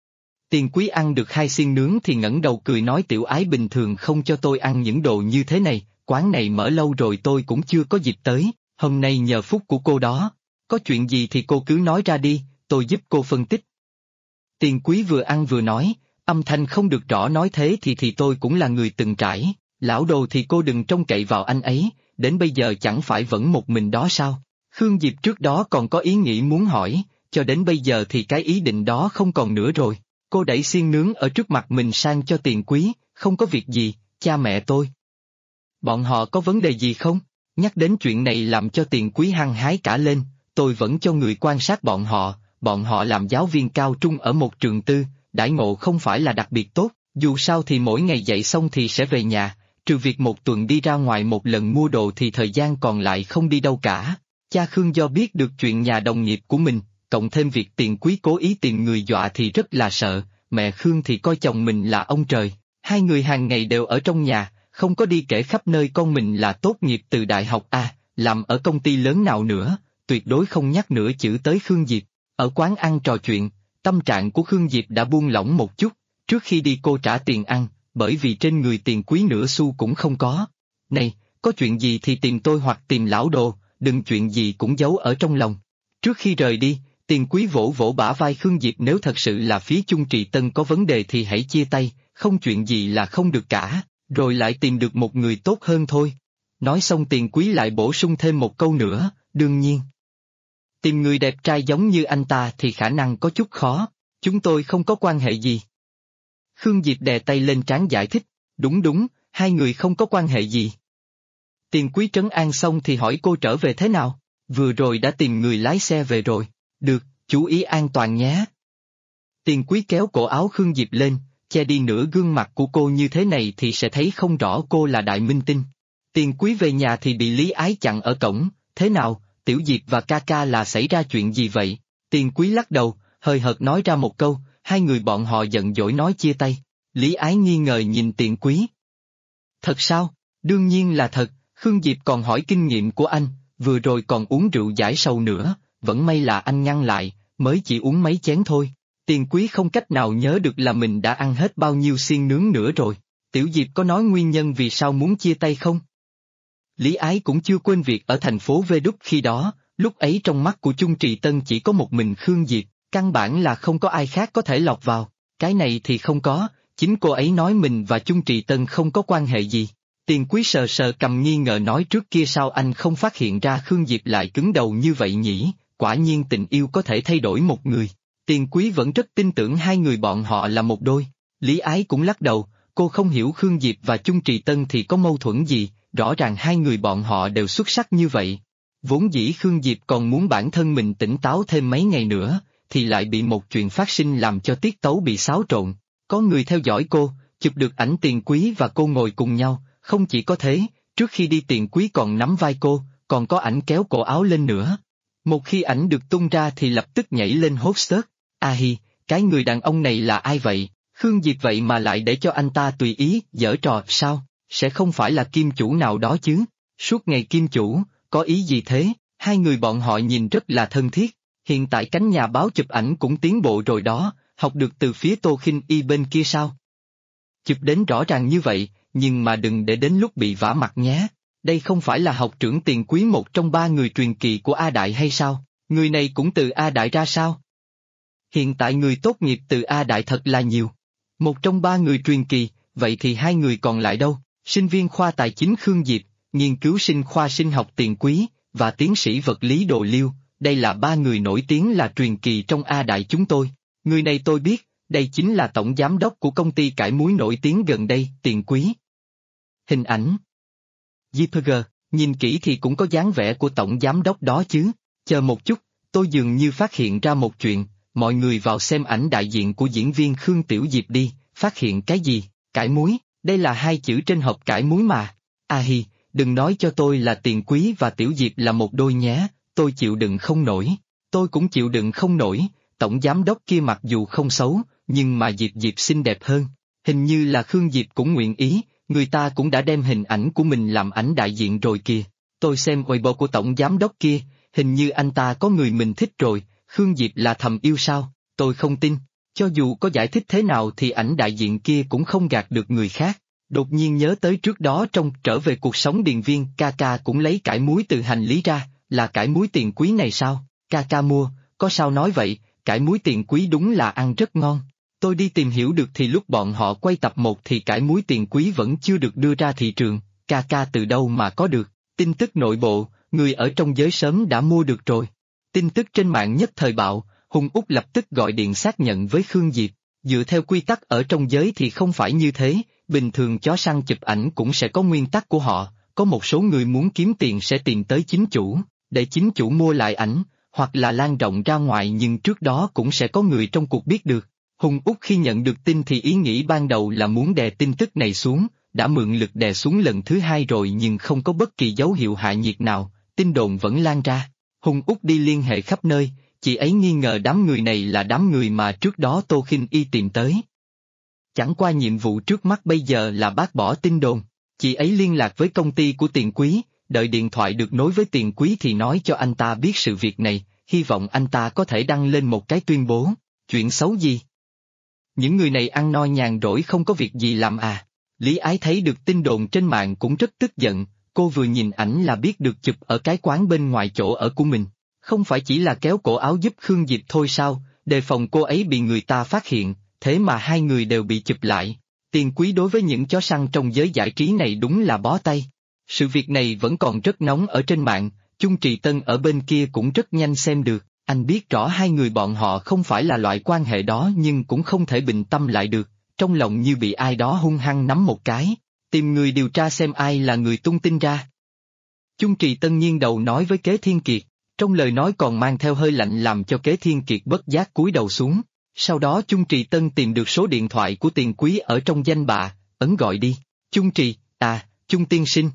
Tiền Quý ăn được 2 xiên nướng thì ngẩng đầu cười nói Tiểu Ái bình thường không cho tôi ăn những đồ như thế này, quán này mở lâu rồi tôi cũng chưa có dịp tới, hôm nay nhờ phúc của cô đó. Có chuyện gì thì cô cứ nói ra đi, tôi giúp cô phân tích. Tiền Quý vừa ăn vừa nói, Âm thanh không được rõ nói thế thì tôi cũng là người từng trải, lão Đồ thì cô đừng trông cậy vào anh ấy, đến bây giờ chẳng phải vẫn một mình đó sao? Khương Diệp trước đó còn có ý nghĩ muốn hỏi, cho đến bây giờ thì cái ý định đó không còn nữa rồi. Cô đẩy xiên nướng ở trước mặt mình sang cho Tiền Quý, không có việc gì, cha mẹ tôi. Bọn họ có vấn đề gì không? Nhắc đến chuyện này làm cho Tiền Quý hăng hái cả lên, tôi vẫn cho người quan sát bọn họ làm giáo viên cao trung ở một trường tư, đãi ngộ không phải là đặc biệt tốt, dù sao thì mỗi ngày dạy xong thì sẽ về nhà, trừ việc một tuần đi ra ngoài một lần mua đồ thì thời gian còn lại không đi đâu cả. Cha Khương do biết được chuyện nhà đồng nghiệp của mình, cộng thêm việc Tiền Quý cố ý tìm người dọa thì rất là sợ, mẹ Khương thì coi chồng mình là ông trời, hai người hàng ngày đều ở trong nhà, không có đi kể khắp nơi con mình là tốt nghiệp từ đại học A, làm ở công ty lớn nào nữa, tuyệt đối không nhắc nửa chữ tới Khương Diệp. Ở quán ăn trò chuyện, tâm trạng của Khương Diệp đã buông lỏng một chút, trước khi đi cô trả tiền ăn, bởi vì trên người Tiền Quý nửa xu cũng không có. Này, có chuyện gì thì tìm tôi hoặc tìm lão Đồ, đừng chuyện gì cũng giấu ở trong lòng. Trước khi rời đi, Tiền Quý vỗ vỗ bả vai Khương Diệp, nếu thật sự là phía Chung Trì Tân có vấn đề thì hãy chia tay, không chuyện gì là không được cả, rồi lại tìm được một người tốt hơn thôi. Nói xong Tiền Quý lại bổ sung thêm một câu nữa, đương nhiên. Tìm người đẹp trai giống như anh ta thì khả năng có chút khó, chúng tôi không có quan hệ gì. Khương Diệp đè tay lên trán giải thích, đúng, hai người không có quan hệ gì. Tiền Quý trấn an xong thì hỏi cô trở về thế nào, vừa rồi đã tìm người lái xe về rồi, được, chú ý an toàn nhé. Tiền Quý kéo cổ áo Khương Diệp lên, che đi nửa gương mặt của cô, như thế này thì sẽ thấy không rõ cô là đại minh tinh. Tiền Quý về nhà thì bị Lý Ái chặn ở cổng, thế nào, Tiểu Diệp và ca ca là xảy ra chuyện gì vậy? Tiền Quý lắc đầu, hời hợt nói ra một câu, hai người bọn họ giận dỗi nói chia tay. Lý Ái nghi ngờ nhìn Tiền Quý. Thật sao? Đương nhiên là thật, Khương Diệp còn hỏi kinh nghiệm của anh, vừa rồi còn uống rượu giải sầu nữa, vẫn may là anh ngăn lại, mới chỉ uống mấy chén thôi. Tiền Quý không cách nào nhớ được là mình đã ăn hết bao nhiêu xiên nướng nữa rồi. Tiểu Diệp có nói nguyên nhân vì sao muốn chia tay không? Lý Ái cũng chưa quên việc ở thành phố Vê Đúc khi đó, lúc ấy trong mắt của Chung Trì Tân chỉ có một mình Khương Diệp, căn bản là không có ai khác có thể lọt vào, cái này thì không có, chính cô ấy nói mình và Chung Trì Tân không có quan hệ gì. Tiền Quý sờ sờ cầm nghi ngờ nói trước kia sao anh không phát hiện ra Khương Diệp lại cứng đầu như vậy nhỉ, quả nhiên tình yêu có thể thay đổi một người. Tiền Quý vẫn rất tin tưởng hai người bọn họ là một đôi. Lý Ái cũng lắc đầu, cô không hiểu Khương Diệp và Chung Trì Tân thì có mâu thuẫn gì, rõ ràng hai người bọn họ đều xuất sắc như vậy. Vốn dĩ Khương Diệp còn muốn bản thân mình tỉnh táo thêm mấy ngày nữa, thì lại bị một chuyện phát sinh làm cho tiết tấu bị xáo trộn. Có người theo dõi cô, chụp được ảnh Tiền Quý và cô ngồi cùng nhau, không chỉ có thế, trước khi đi Tiền Quý còn nắm vai cô, còn có ảnh kéo cổ áo lên nữa. Một khi ảnh được tung ra thì lập tức nhảy lên hốt xớt. A hi, cái người đàn ông này là ai vậy? Khương Diệp vậy mà lại để cho anh ta tùy ý, giở trò, sao? Sẽ không phải là kim chủ nào đó chứ? Suốt ngày kim chủ, có ý gì thế? Hai người bọn họ nhìn rất là thân thiết. Hiện tại cánh nhà báo chụp ảnh cũng tiến bộ rồi đó, học được từ phía Tô Khinh Y bên kia sao? Chụp đến rõ ràng như vậy, nhưng mà đừng để đến lúc bị vả mặt nhé. Đây không phải là học trưởng Tiền Quý, một trong ba người truyền kỳ của A Đại hay sao? Người này cũng từ A Đại ra sao? Hiện tại người tốt nghiệp từ A Đại thật là nhiều. Một trong ba người truyền kỳ, vậy thì hai người còn lại đâu? Sinh viên khoa tài chính Khương Diệp, nghiên cứu sinh khoa sinh học Tiền Quý, và tiến sĩ vật lý Đồ Liêu, đây là ba người nổi tiếng là truyền kỳ trong A Đại chúng tôi. Người này tôi biết, đây chính là tổng giám đốc của công ty cải muối nổi tiếng gần đây, Tiền Quý. Hình ảnh JPG, nhìn kỹ thì cũng có dáng vẻ của tổng giám đốc đó chứ. Chờ một chút, tôi dường như phát hiện ra một chuyện, mọi người vào xem ảnh đại diện của diễn viên Khương Tiểu Diệp đi, phát hiện cái gì? Cải muối, đây là hai chữ trên hộp cải muối mà. A hi, đừng nói cho tôi là Tiền Quý và Tiểu Diệp là một đôi nhé, tôi chịu đựng không nổi. Tôi cũng chịu đựng không nổi, tổng giám đốc kia mặc dù không xấu, nhưng mà Diệp Diệp xinh đẹp hơn. Hình như là Khương Diệp cũng nguyện ý, người ta cũng đã đem hình ảnh của mình làm ảnh đại diện rồi kìa. Tôi xem Weibo của tổng giám đốc kia, hình như anh ta có người mình thích rồi, Khương Diệp là thầm yêu sao? Tôi không tin, cho dù có giải thích thế nào thì ảnh đại diện kia cũng không gạt được người khác. Đột nhiên nhớ tới trước đó trong Trở Về Cuộc Sống Điền Viên, ca ca cũng lấy cải muối từ hành lý ra, là cải muối Tiền Quý này sao? Ca ca mua, có sao nói vậy, cải muối Tiền Quý đúng là ăn rất ngon. Tôi đi tìm hiểu được thì lúc bọn họ quay tập 1 thì cải muối tiền quý vẫn chưa được đưa ra thị trường, ca từ đâu mà có được, tin tức nội bộ, người ở trong giới sớm đã mua được rồi. Tin tức trên mạng nhất thời bạo, Hùng Úc lập tức gọi điện xác nhận với Khương Diệp, dựa theo quy tắc ở trong giới thì không phải như thế, bình thường chó săn chụp ảnh cũng sẽ có nguyên tắc của họ, có một số người muốn kiếm tiền sẽ tìm tới chính chủ, để chính chủ mua lại ảnh, hoặc là lan rộng ra ngoài nhưng trước đó cũng sẽ có người trong cuộc biết được. Hùng Úc khi nhận được tin thì ý nghĩ ban đầu là muốn đè tin tức này xuống, đã mượn lực đè xuống lần thứ 2 rồi nhưng không có bất kỳ dấu hiệu hạ nhiệt nào, tin đồn vẫn lan ra. Hùng Úc đi liên hệ khắp nơi, chị ấy nghi ngờ đám người này là đám người mà trước đó Tô Khinh Y tìm tới. Chẳng qua nhiệm vụ trước mắt bây giờ là bác bỏ tin đồn, chị ấy liên lạc với công ty của Tiền Quý, đợi điện thoại được nối với Tiền Quý thì nói cho anh ta biết sự việc này, hy vọng anh ta có thể đăng lên một cái tuyên bố. Chuyện xấu gì? Những người này ăn no nhàn rỗi không có việc gì làm à? Lý Ái thấy được tin đồn trên mạng cũng rất tức giận, cô vừa nhìn ảnh là biết được chụp ở cái quán bên ngoài chỗ ở của mình. Không phải chỉ là kéo cổ áo giúp Khương Diệp thôi sao, đề phòng cô ấy bị người ta phát hiện, thế mà hai người đều bị chụp lại. Tiền Quý đối với những chó săn trong giới giải trí này đúng là bó tay. Sự việc này vẫn còn rất nóng ở trên mạng, Chung Trì Tân ở bên kia cũng rất nhanh xem được, anh biết rõ hai người bọn họ không phải là loại quan hệ đó nhưng cũng không thể bình tâm lại được, trong lòng như bị ai đó hung hăng nắm một cái, tìm người điều tra xem ai là người tung tin ra. Chung Trì Tân nghiêng đầu nói với Kế Thiên Kiệt, trong lời nói còn mang theo hơi lạnh làm cho Kế Thiên Kiệt bất giác cúi đầu xuống. Sau đó Chung Trì Tân tìm được số điện thoại của Tiền Quý ở trong danh bạ, ấn gọi đi. Chung Trì, Chung tiên sinh.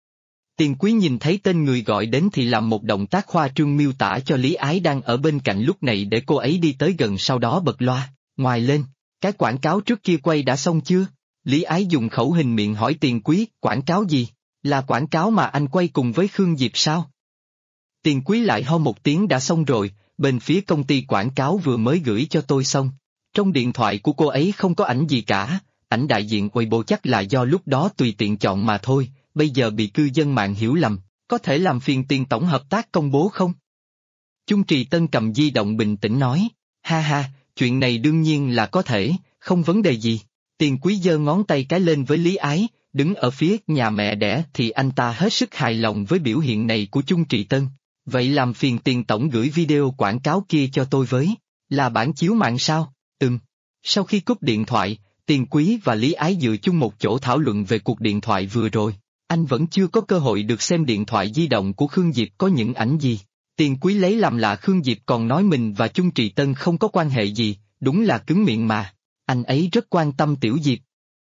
Tiền Quý nhìn thấy tên người gọi đến thì làm một động tác khoa trương miêu tả cho Lý Ái đang ở bên cạnh lúc này để cô ấy đi tới gần sau đó bật loa, ngoài lên, cái quảng cáo trước kia quay đã xong chưa? Lý Ái dùng khẩu hình miệng hỏi Tiền Quý, quảng cáo gì? Là quảng cáo mà anh quay cùng với Khương Diệp sao? Tiền Quý lại ho một tiếng đã xong rồi, bên phía công ty quảng cáo vừa mới gửi cho tôi xong. Trong điện thoại của cô ấy không có ảnh gì cả, ảnh đại diện Weibo chắc là do lúc đó tùy tiện chọn mà thôi, bây giờ bị cư dân mạng hiểu lầm, có thể làm phiền Tiền tổng hợp tác công bố không? Chung Trì Tân cầm di động bình tĩnh nói, ha, chuyện này đương nhiên là có thể, không vấn đề gì. Tiền Quý giơ ngón tay cái lên với Lý Ái, đứng ở phía nhà mẹ đẻ thì anh ta hết sức hài lòng với biểu hiện này của Chung Trì Tân. Vậy làm phiền Tiền tổng gửi video quảng cáo kia cho tôi với, là bản chiếu mạng sao? Sau khi cúp điện thoại, Tiền Quý và Lý Ái dựa chung một chỗ thảo luận về cuộc điện thoại vừa rồi. Anh vẫn chưa có cơ hội được xem điện thoại di động của Khương Diệp có những ảnh gì. Tiền Quý lấy làm lạ Khương Diệp còn nói mình và Chung Trì Tân không có quan hệ gì, đúng là cứng miệng mà. Anh ấy rất quan tâm Tiểu Diệp.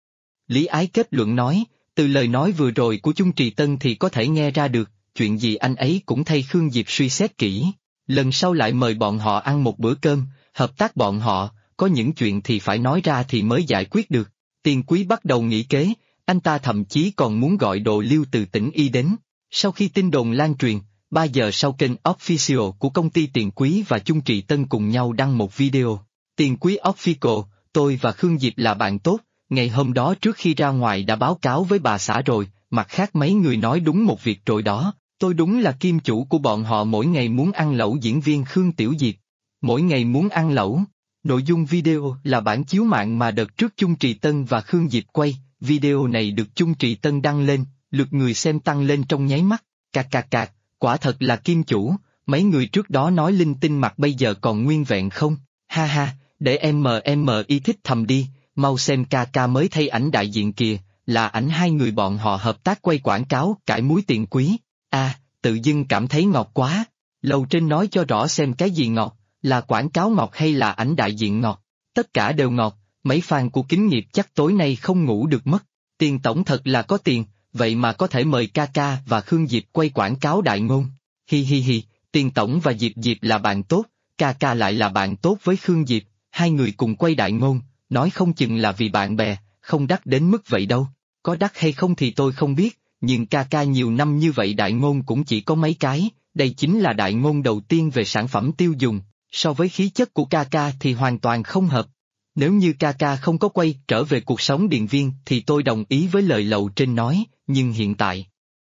Lý Ái kết luận nói, từ lời nói vừa rồi của Chung Trì Tân thì có thể nghe ra được, chuyện gì anh ấy cũng thay Khương Diệp suy xét kỹ. Lần sau lại mời bọn họ ăn một bữa cơm, hợp tác bọn họ, có những chuyện thì phải nói ra thì mới giải quyết được. Tiền Quý bắt đầu nghĩ kế, anh ta thậm chí còn muốn gọi Đồ Liêu từ tỉnh Y đến. Sau khi tin đồn lan truyền, 3 giờ sau kênh Official của công ty Tiền Quý và Chung Trì Tân cùng nhau đăng một video. Tiền Quý Official, tôi và Khương Diệp là bạn tốt, ngày hôm đó trước khi ra ngoài đã báo cáo với bà xã rồi, mặt khác mấy người nói đúng một việc rồi đó, tôi đúng là kim chủ của bọn họ mỗi ngày muốn ăn lẩu diễn viên Khương Tiểu Diệp. Mỗi ngày muốn ăn lẩu. Nội dung video là bản chiếu mạng mà đợt trước Chung Trì Tân và Khương Diệp quay, video này được Chung Trì Tân đăng lên, lượt người xem tăng lên trong nháy mắt, cạc, quả thật là kim chủ, mấy người trước đó nói linh tinh mặt bây giờ còn nguyên vẹn không, ha, để em y thích thầm đi, mau xem ca mới thay ảnh đại diện kìa, là ảnh hai người bọn họ hợp tác quay quảng cáo cải muối Tiền Quý, tự dưng cảm thấy ngọt quá, lầu trên nói cho rõ xem cái gì ngọt, là quảng cáo ngọt hay là ảnh đại diện ngọt, tất cả đều ngọt, mấy fan của Kính Nghiệp chắc tối nay không ngủ được mất, Tiền tổng thật là có tiền, vậy mà có thể mời ca và Khương Diệp quay quảng cáo đại ngôn, hi, Tiền tổng và Diệp là bạn tốt, ca lại là bạn tốt với Khương Diệp, hai người cùng quay đại ngôn, nói không chừng là vì bạn bè, không đắt đến mức vậy đâu, có đắt hay không thì tôi không biết, nhưng ca nhiều năm như vậy đại ngôn cũng chỉ có mấy cái, đây chính là đại ngôn đầu tiên về sản phẩm tiêu dùng, so với khí chất của ca thì hoàn toàn không hợp. Nếu như ca không có quay trở về cuộc sống điện viên thì tôi đồng ý với lời lầu trên nói, nhưng hiện tại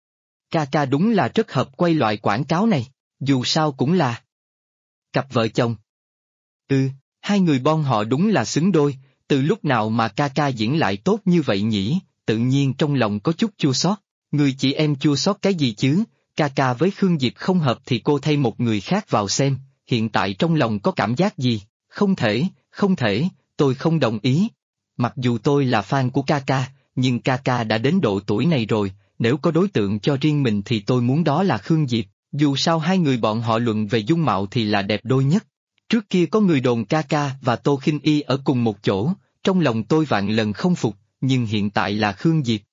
ca đúng là rất hợp quay loại quảng cáo này, dù sao cũng là cặp vợ chồng. Hai người bọn họ đúng là xứng đôi, từ lúc nào mà ca ca diễn lại tốt như vậy nhỉ, tự nhiên trong lòng có chút chua xót. Người chị em chua xót cái gì chứ, ca ca với Khương Diệp không hợp thì cô thay một người khác vào xem, hiện tại trong lòng có cảm giác gì, không thể, không thể, tôi không đồng ý. Mặc dù tôi là fan của ca ca, nhưng ca ca đã đến độ tuổi này rồi, nếu có đối tượng cho riêng mình thì tôi muốn đó là Khương Diệp, dù sao hai người bọn họ luận về dung mạo thì là đẹp đôi nhất. Trước kia có người đồn ca ca và Tô Khinh Y ở cùng một chỗ, trong lòng tôi vạn lần không phục, nhưng hiện tại là Khương Diệp.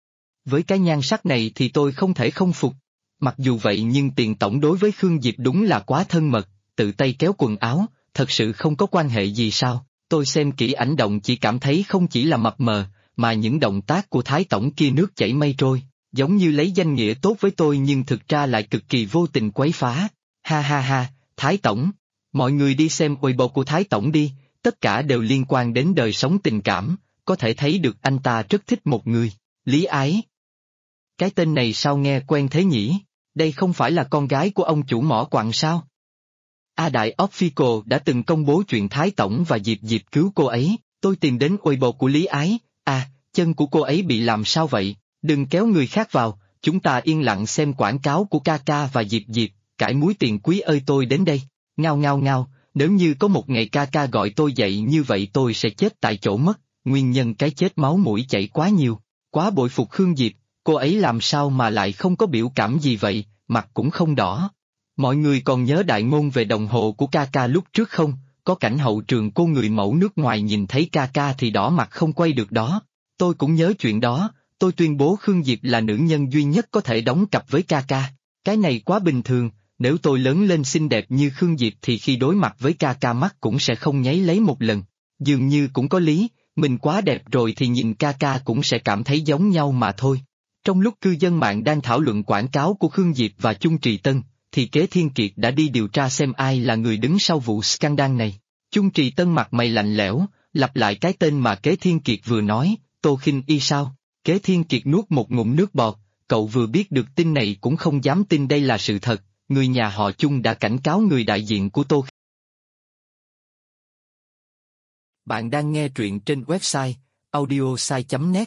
Với cái nhan sắc này thì tôi không thể không phục. Mặc dù vậy nhưng Tiền Tổng đối với Khương Diệp đúng là quá thân mật, tự tay kéo quần áo, thật sự không có quan hệ gì sao? Tôi xem kỹ ảnh động chỉ cảm thấy không chỉ là mập mờ, mà những động tác của Thái Tổng kia nước chảy mây trôi, giống như lấy danh nghĩa tốt với tôi nhưng thực ra lại cực kỳ vô tình quấy phá. Ha ha ha, Thái Tổng, mọi người đi xem Weibo của Thái Tổng đi, tất cả đều liên quan đến đời sống tình cảm, có thể thấy được anh ta rất thích một người, Lý Ái. Cái tên này sao nghe quen thế nhỉ? Đây không phải là con gái của ông chủ mỏ quặng sao? A Đại Official đã từng công bố chuyện Thái Tổng và Diệp Diệp cứu cô ấy, tôi tìm đến Weibo của Lý Ái, chân của cô ấy bị làm sao vậy? Đừng kéo người khác vào, chúng ta yên lặng xem quảng cáo của ca ca và Diệp Diệp, cải múi tiền quý ơi tôi đến đây, ngao ngao ngao, nếu như có một ngày ca ca gọi tôi dậy như vậy tôi sẽ chết tại chỗ mất, nguyên nhân cái chết máu mũi chảy quá nhiều, quá bội phục Khương Diệp, cô ấy làm sao mà lại không có biểu cảm gì vậy, mặt cũng không đỏ. Mọi người còn nhớ đại ngôn về đồng hồ của ca ca lúc trước không, có cảnh hậu trường cô người mẫu nước ngoài nhìn thấy ca ca thì đỏ mặt không quay được đó, tôi cũng nhớ chuyện đó, tôi tuyên bố Khương Diệp là nữ nhân duy nhất có thể đóng cặp với ca ca, cái này quá bình thường, nếu tôi lớn lên xinh đẹp như Khương Diệp thì khi đối mặt với ca ca mắt cũng sẽ không nháy lấy một lần, dường như cũng có lý, mình quá đẹp rồi thì nhìn ca ca cũng sẽ cảm thấy giống nhau mà thôi. Trong lúc cư dân mạng đang thảo luận quảng cáo của Khương Diệp và Chung Trì Tân, thì Kế Thiên Kiệt đã đi điều tra xem ai là người đứng sau vụ scandal này. Chung Trì Tân mặt mày lạnh lẽo, lặp lại cái tên mà Kế Thiên Kiệt vừa nói, Tô Khinh Y sao? Kế Thiên Kiệt nuốt một ngụm nước bọt, cậu vừa biết được tin này cũng không dám tin đây là sự thật, người nhà họ Chung đã cảnh cáo người đại diện của Tô. Bạn đang nghe truyện trên website audiosai.net.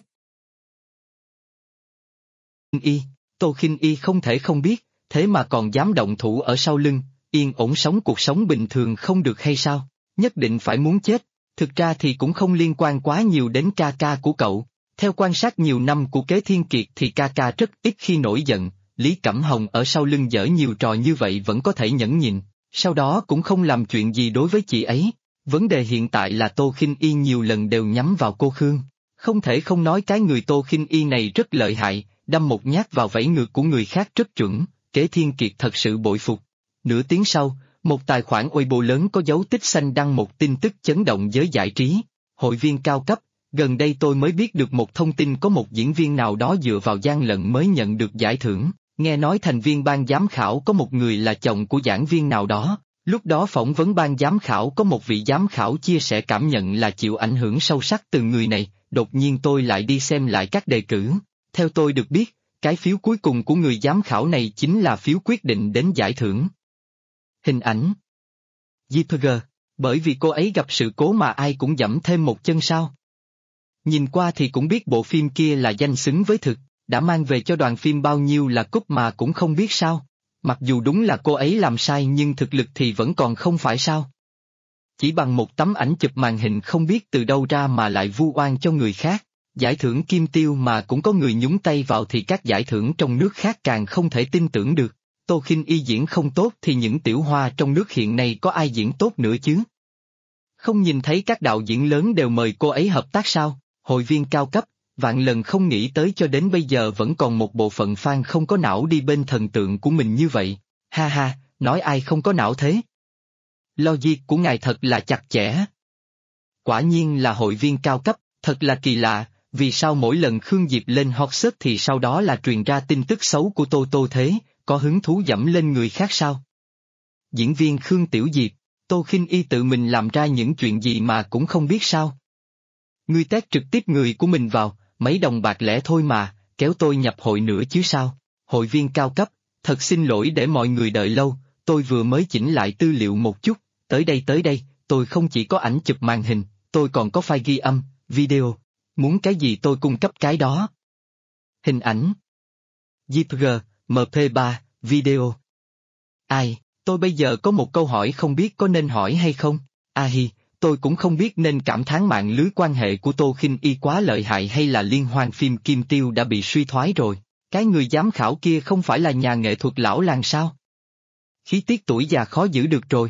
Tô Khinh Y không thể không biết, thế mà còn dám động thủ ở sau lưng, yên ổn sống cuộc sống bình thường không được hay sao, nhất định phải muốn chết, thực ra thì cũng không liên quan quá nhiều đến ca ca của cậu, theo quan sát nhiều năm của Kế Thiên Kiệt thì ca ca rất ít khi nổi giận, Lý Cẩm Hồng ở sau lưng giở nhiều trò như vậy vẫn có thể nhẫn nhịn, sau đó cũng không làm chuyện gì đối với chị ấy, vấn đề hiện tại là Tô Khinh Y nhiều lần đều nhắm vào cô Khương, không thể không nói cái người Tô Khinh Y này rất lợi hại, đâm một nhát vào vảy ngược của người khác rất chuẩn. Kế Thiên Kiệt thật sự bội phục. Nửa tiếng sau, một tài khoản Weibo lớn có dấu tích xanh đăng một tin tức chấn động giới giải trí. Hội viên cao cấp, gần đây tôi mới biết được một thông tin có một diễn viên nào đó dựa vào gian lận mới nhận được giải thưởng. Nghe nói thành viên ban giám khảo có một người là chồng của giảng viên nào đó. Lúc đó phỏng vấn ban giám khảo có một vị giám khảo chia sẻ cảm nhận là chịu ảnh hưởng sâu sắc từ người này. Đột nhiên tôi lại đi xem lại các đề cử. Theo tôi được biết, cái phiếu cuối cùng của người giám khảo này chính là phiếu quyết định đến giải thưởng. Hình ảnh JPG, bởi vì cô ấy gặp sự cố mà ai cũng dẫm thêm một chân sao. Nhìn qua thì cũng biết bộ phim kia là danh xứng với thực, đã mang về cho đoàn phim bao nhiêu là cúp mà cũng không biết sao. Mặc dù đúng là cô ấy làm sai nhưng thực lực thì vẫn còn không phải sao. Chỉ bằng một tấm ảnh chụp màn hình không biết từ đâu ra mà lại vu oan cho người khác. Giải thưởng Kim Tiêu mà cũng có người nhúng tay vào thì các giải thưởng trong nước khác càng không thể tin tưởng được. Tô Khinh Y diễn không tốt thì những tiểu hoa trong nước hiện nay có ai diễn tốt nữa chứ? Không nhìn thấy các đạo diễn lớn đều mời cô ấy hợp tác sao? Hội viên cao cấp, vạn lần không nghĩ tới cho đến bây giờ vẫn còn một bộ phận fan không có não đi bên thần tượng của mình như vậy. Ha ha, nói ai không có não thế? Logic của ngài thật là chặt chẽ. Quả nhiên là hội viên cao cấp, thật là kỳ lạ. Vì sao mỗi lần Khương Diệp lên hot search thì sau đó là truyền ra tin tức xấu của Tô Tô thế, có hứng thú dẫm lên người khác sao? Diễn viên Khương Tiểu Diệp, Tô Khinh Y tự mình làm ra những chuyện gì mà cũng không biết sao? Ngươi tét trực tiếp người của mình vào, mấy đồng bạc lẻ thôi mà, kéo tôi nhập hội nữa chứ sao? Hội viên cao cấp, thật xin lỗi để mọi người đợi lâu, tôi vừa mới chỉnh lại tư liệu một chút, tới đây, tôi không chỉ có ảnh chụp màn hình, tôi còn có file ghi âm, video. Muốn cái gì tôi cung cấp cái đó. Hình ảnh, JPG, MP3, video. Ai, tôi bây giờ có một câu hỏi không biết có nên hỏi hay không? Hi, tôi cũng không biết nên cảm thán mạng lưới quan hệ của Tô Khinh Y quá lợi hại hay là liên hoan phim Kim Tiêu đã bị suy thoái rồi. Cái người giám khảo kia không phải là nhà nghệ thuật lão làng sao? Khí tiết tuổi già khó giữ được rồi.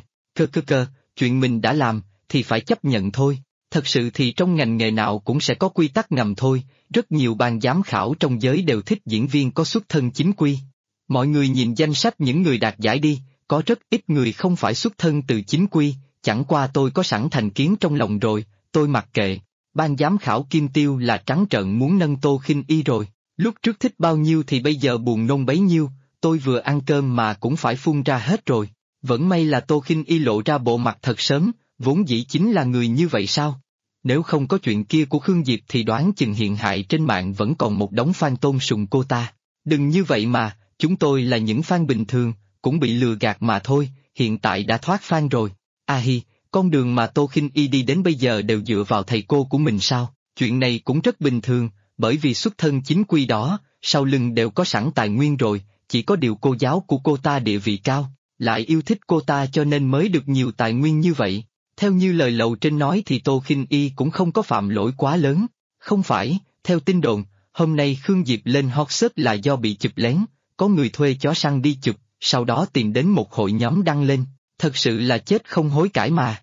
Chuyện mình đã làm, thì phải chấp nhận thôi. Thật sự thì trong ngành nghề nào cũng sẽ có quy tắc ngầm thôi, rất nhiều ban giám khảo trong giới đều thích diễn viên có xuất thân chính quy. Mọi người nhìn danh sách những người đạt giải đi, có rất ít người không phải xuất thân từ chính quy, chẳng qua tôi có sẵn thành kiến trong lòng rồi, tôi mặc kệ. Ban giám khảo Kim Tiêu là trắng trợn muốn nâng Tô Khinh Y rồi, lúc trước thích bao nhiêu thì bây giờ buồn nôn bấy nhiêu, tôi vừa ăn cơm mà cũng phải phun ra hết rồi. Vẫn may là Tô Khinh Y lộ ra bộ mặt thật sớm, vốn dĩ chính là người như vậy sao? Nếu không có chuyện kia của Khương Diệp thì đoán chừng hiện hại trên mạng vẫn còn một đống fan tôn sùng cô ta. Đừng như vậy mà, chúng tôi là những fan bình thường, cũng bị lừa gạt mà thôi, hiện tại đã thoát fan rồi. Hi, con đường mà Tô Khinh Y đi đến bây giờ đều dựa vào thầy cô của mình sao? Chuyện này cũng rất bình thường, bởi vì xuất thân chính quy đó, sau lưng đều có sẵn tài nguyên rồi, chỉ có điều cô giáo của cô ta địa vị cao, lại yêu thích cô ta cho nên mới được nhiều tài nguyên như vậy. Theo như lời lầu trên nói thì Tô Khinh Y cũng không có phạm lỗi quá lớn. Không phải, theo tin đồn, hôm nay Khương Diệp lên hot search là do bị chụp lén, có người thuê chó săn đi chụp, sau đó tìm đến một hội nhóm đăng lên, thật sự là chết không hối cải mà.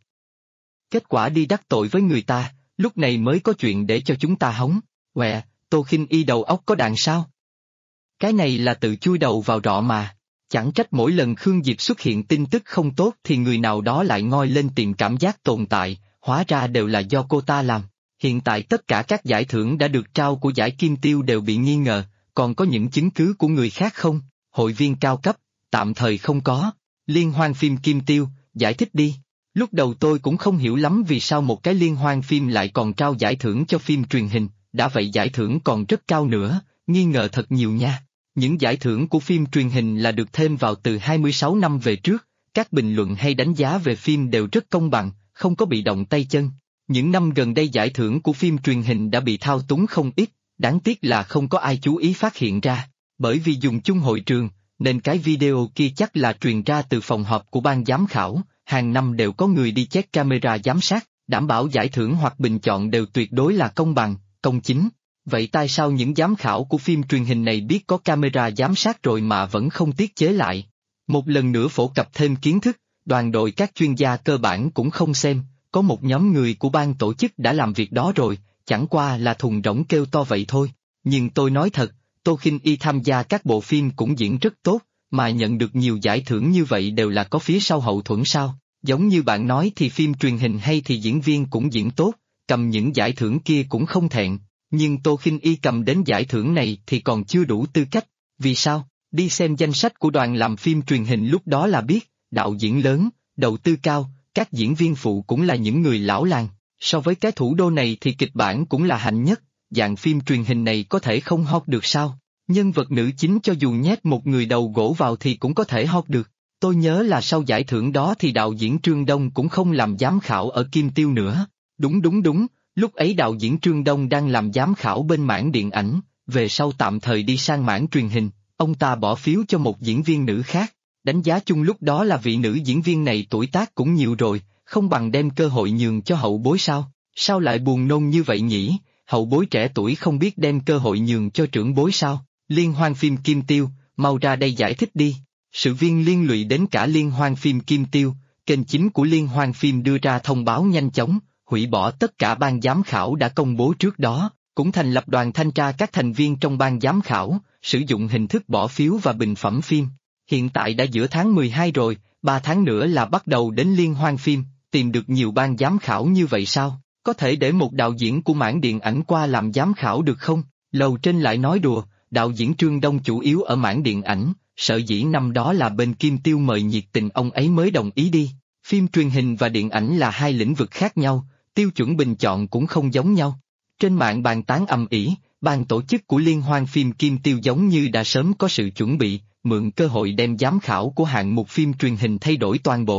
Kết quả đi đắc tội với người ta, lúc này mới có chuyện để cho chúng ta hóng. Tô Khinh Y đầu óc có đạn sao? Cái này là tự chui đầu vào rọ mà. Chẳng trách mỗi lần Khương Diệp xuất hiện tin tức không tốt thì người nào đó lại ngoi lên tìm cảm giác tồn tại, hóa ra đều là do cô ta làm. Hiện tại tất cả các giải thưởng đã được trao của giải Kim Tiêu đều bị nghi ngờ, còn có những chứng cứ của người khác không? Hội viên cao cấp, tạm thời không có. Liên hoan phim Kim Tiêu, giải thích đi. Lúc đầu tôi cũng không hiểu lắm vì sao một cái liên hoan phim lại còn trao giải thưởng cho phim truyền hình, đã vậy giải thưởng còn rất cao nữa, nghi ngờ thật nhiều nha. Những giải thưởng của phim truyền hình là được thêm vào từ 26 năm về trước, các bình luận hay đánh giá về phim đều rất công bằng, không có bị động tay chân. Những năm gần đây giải thưởng của phim truyền hình đã bị thao túng không ít, đáng tiếc là không có ai chú ý phát hiện ra, bởi vì dùng chung hội trường, nên cái video kia chắc là truyền ra từ phòng họp của ban giám khảo, hàng năm đều có người đi check camera giám sát, đảm bảo giải thưởng hoặc bình chọn đều tuyệt đối là công bằng, công chính. Vậy tại sao những giám khảo của phim truyền hình này biết có camera giám sát rồi mà vẫn không tiết chế lại? Một lần nữa phổ cập thêm kiến thức, đoàn đội các chuyên gia cơ bản cũng không xem, có một nhóm người của ban tổ chức đã làm việc đó rồi, chẳng qua là thùng rỗng kêu to vậy thôi. Nhưng tôi nói thật, Tô Khinh Y tham gia các bộ phim cũng diễn rất tốt, mà nhận được nhiều giải thưởng như vậy đều là có phía sau hậu thuẫn sao? Giống như bạn nói thì phim truyền hình hay thì diễn viên cũng diễn tốt, cầm những giải thưởng kia cũng không thẹn. Nhưng Tô Khinh Y cầm đến giải thưởng này thì còn chưa đủ tư cách, vì sao? Đi xem danh sách của đoàn làm phim truyền hình lúc đó là biết, đạo diễn lớn, đầu tư cao, các diễn viên phụ cũng là những người lão làng, so với cái thủ đô này thì kịch bản cũng là hạnh nhất, dạng phim truyền hình này có thể không hot được sao? Nhân vật nữ chính cho dù nhét một người đầu gỗ vào thì cũng có thể hot được. Tôi nhớ là sau giải thưởng đó thì đạo diễn Trương Đông cũng không làm giám khảo ở Kim Tiêu nữa. Đúng. Lúc ấy đạo diễn Trương Đông đang làm giám khảo bên mảng điện ảnh, về sau tạm thời đi sang mảng truyền hình, ông ta bỏ phiếu cho một diễn viên nữ khác. Đánh giá chung lúc đó là vị nữ diễn viên này tuổi tác cũng nhiều rồi, không bằng đem cơ hội nhường cho hậu bối sao? Sao lại buồn nôn như vậy nhỉ? Hậu bối trẻ tuổi không biết đem cơ hội nhường cho trưởng bối sao? Liên hoan phim Kim Tiêu, mau ra đây giải thích đi. Sự viên liên lụy đến cả liên hoan phim Kim Tiêu, kênh chính của liên hoan phim đưa ra thông báo nhanh chóng, hủy bỏ tất cả ban giám khảo đã công bố trước đó, cũng thành lập đoàn thanh tra các thành viên trong ban giám khảo, sử dụng hình thức bỏ phiếu và bình phẩm phim. Hiện tại đã giữa tháng 12 rồi, 3 tháng nữa là bắt đầu đến liên hoan phim, tìm được nhiều ban giám khảo như vậy sao? Có thể để một đạo diễn của mảng điện ảnh qua làm giám khảo được không? Lầu trên lại nói đùa, đạo diễn Trương Đông chủ yếu ở mảng điện ảnh, sợ dĩ năm đó là bên Kim Tiêu mời nhiệt tình ông ấy mới đồng ý đi. Phim truyền hình và điện ảnh là hai lĩnh vực khác nhau, tiêu chuẩn bình chọn cũng không giống nhau. Trên mạng bàn tán ầm ĩ, ban tổ chức của liên hoan phim Kim Tiêu giống như đã sớm có sự chuẩn bị, mượn cơ hội đem giám khảo của hạng mục phim truyền hình thay đổi toàn bộ.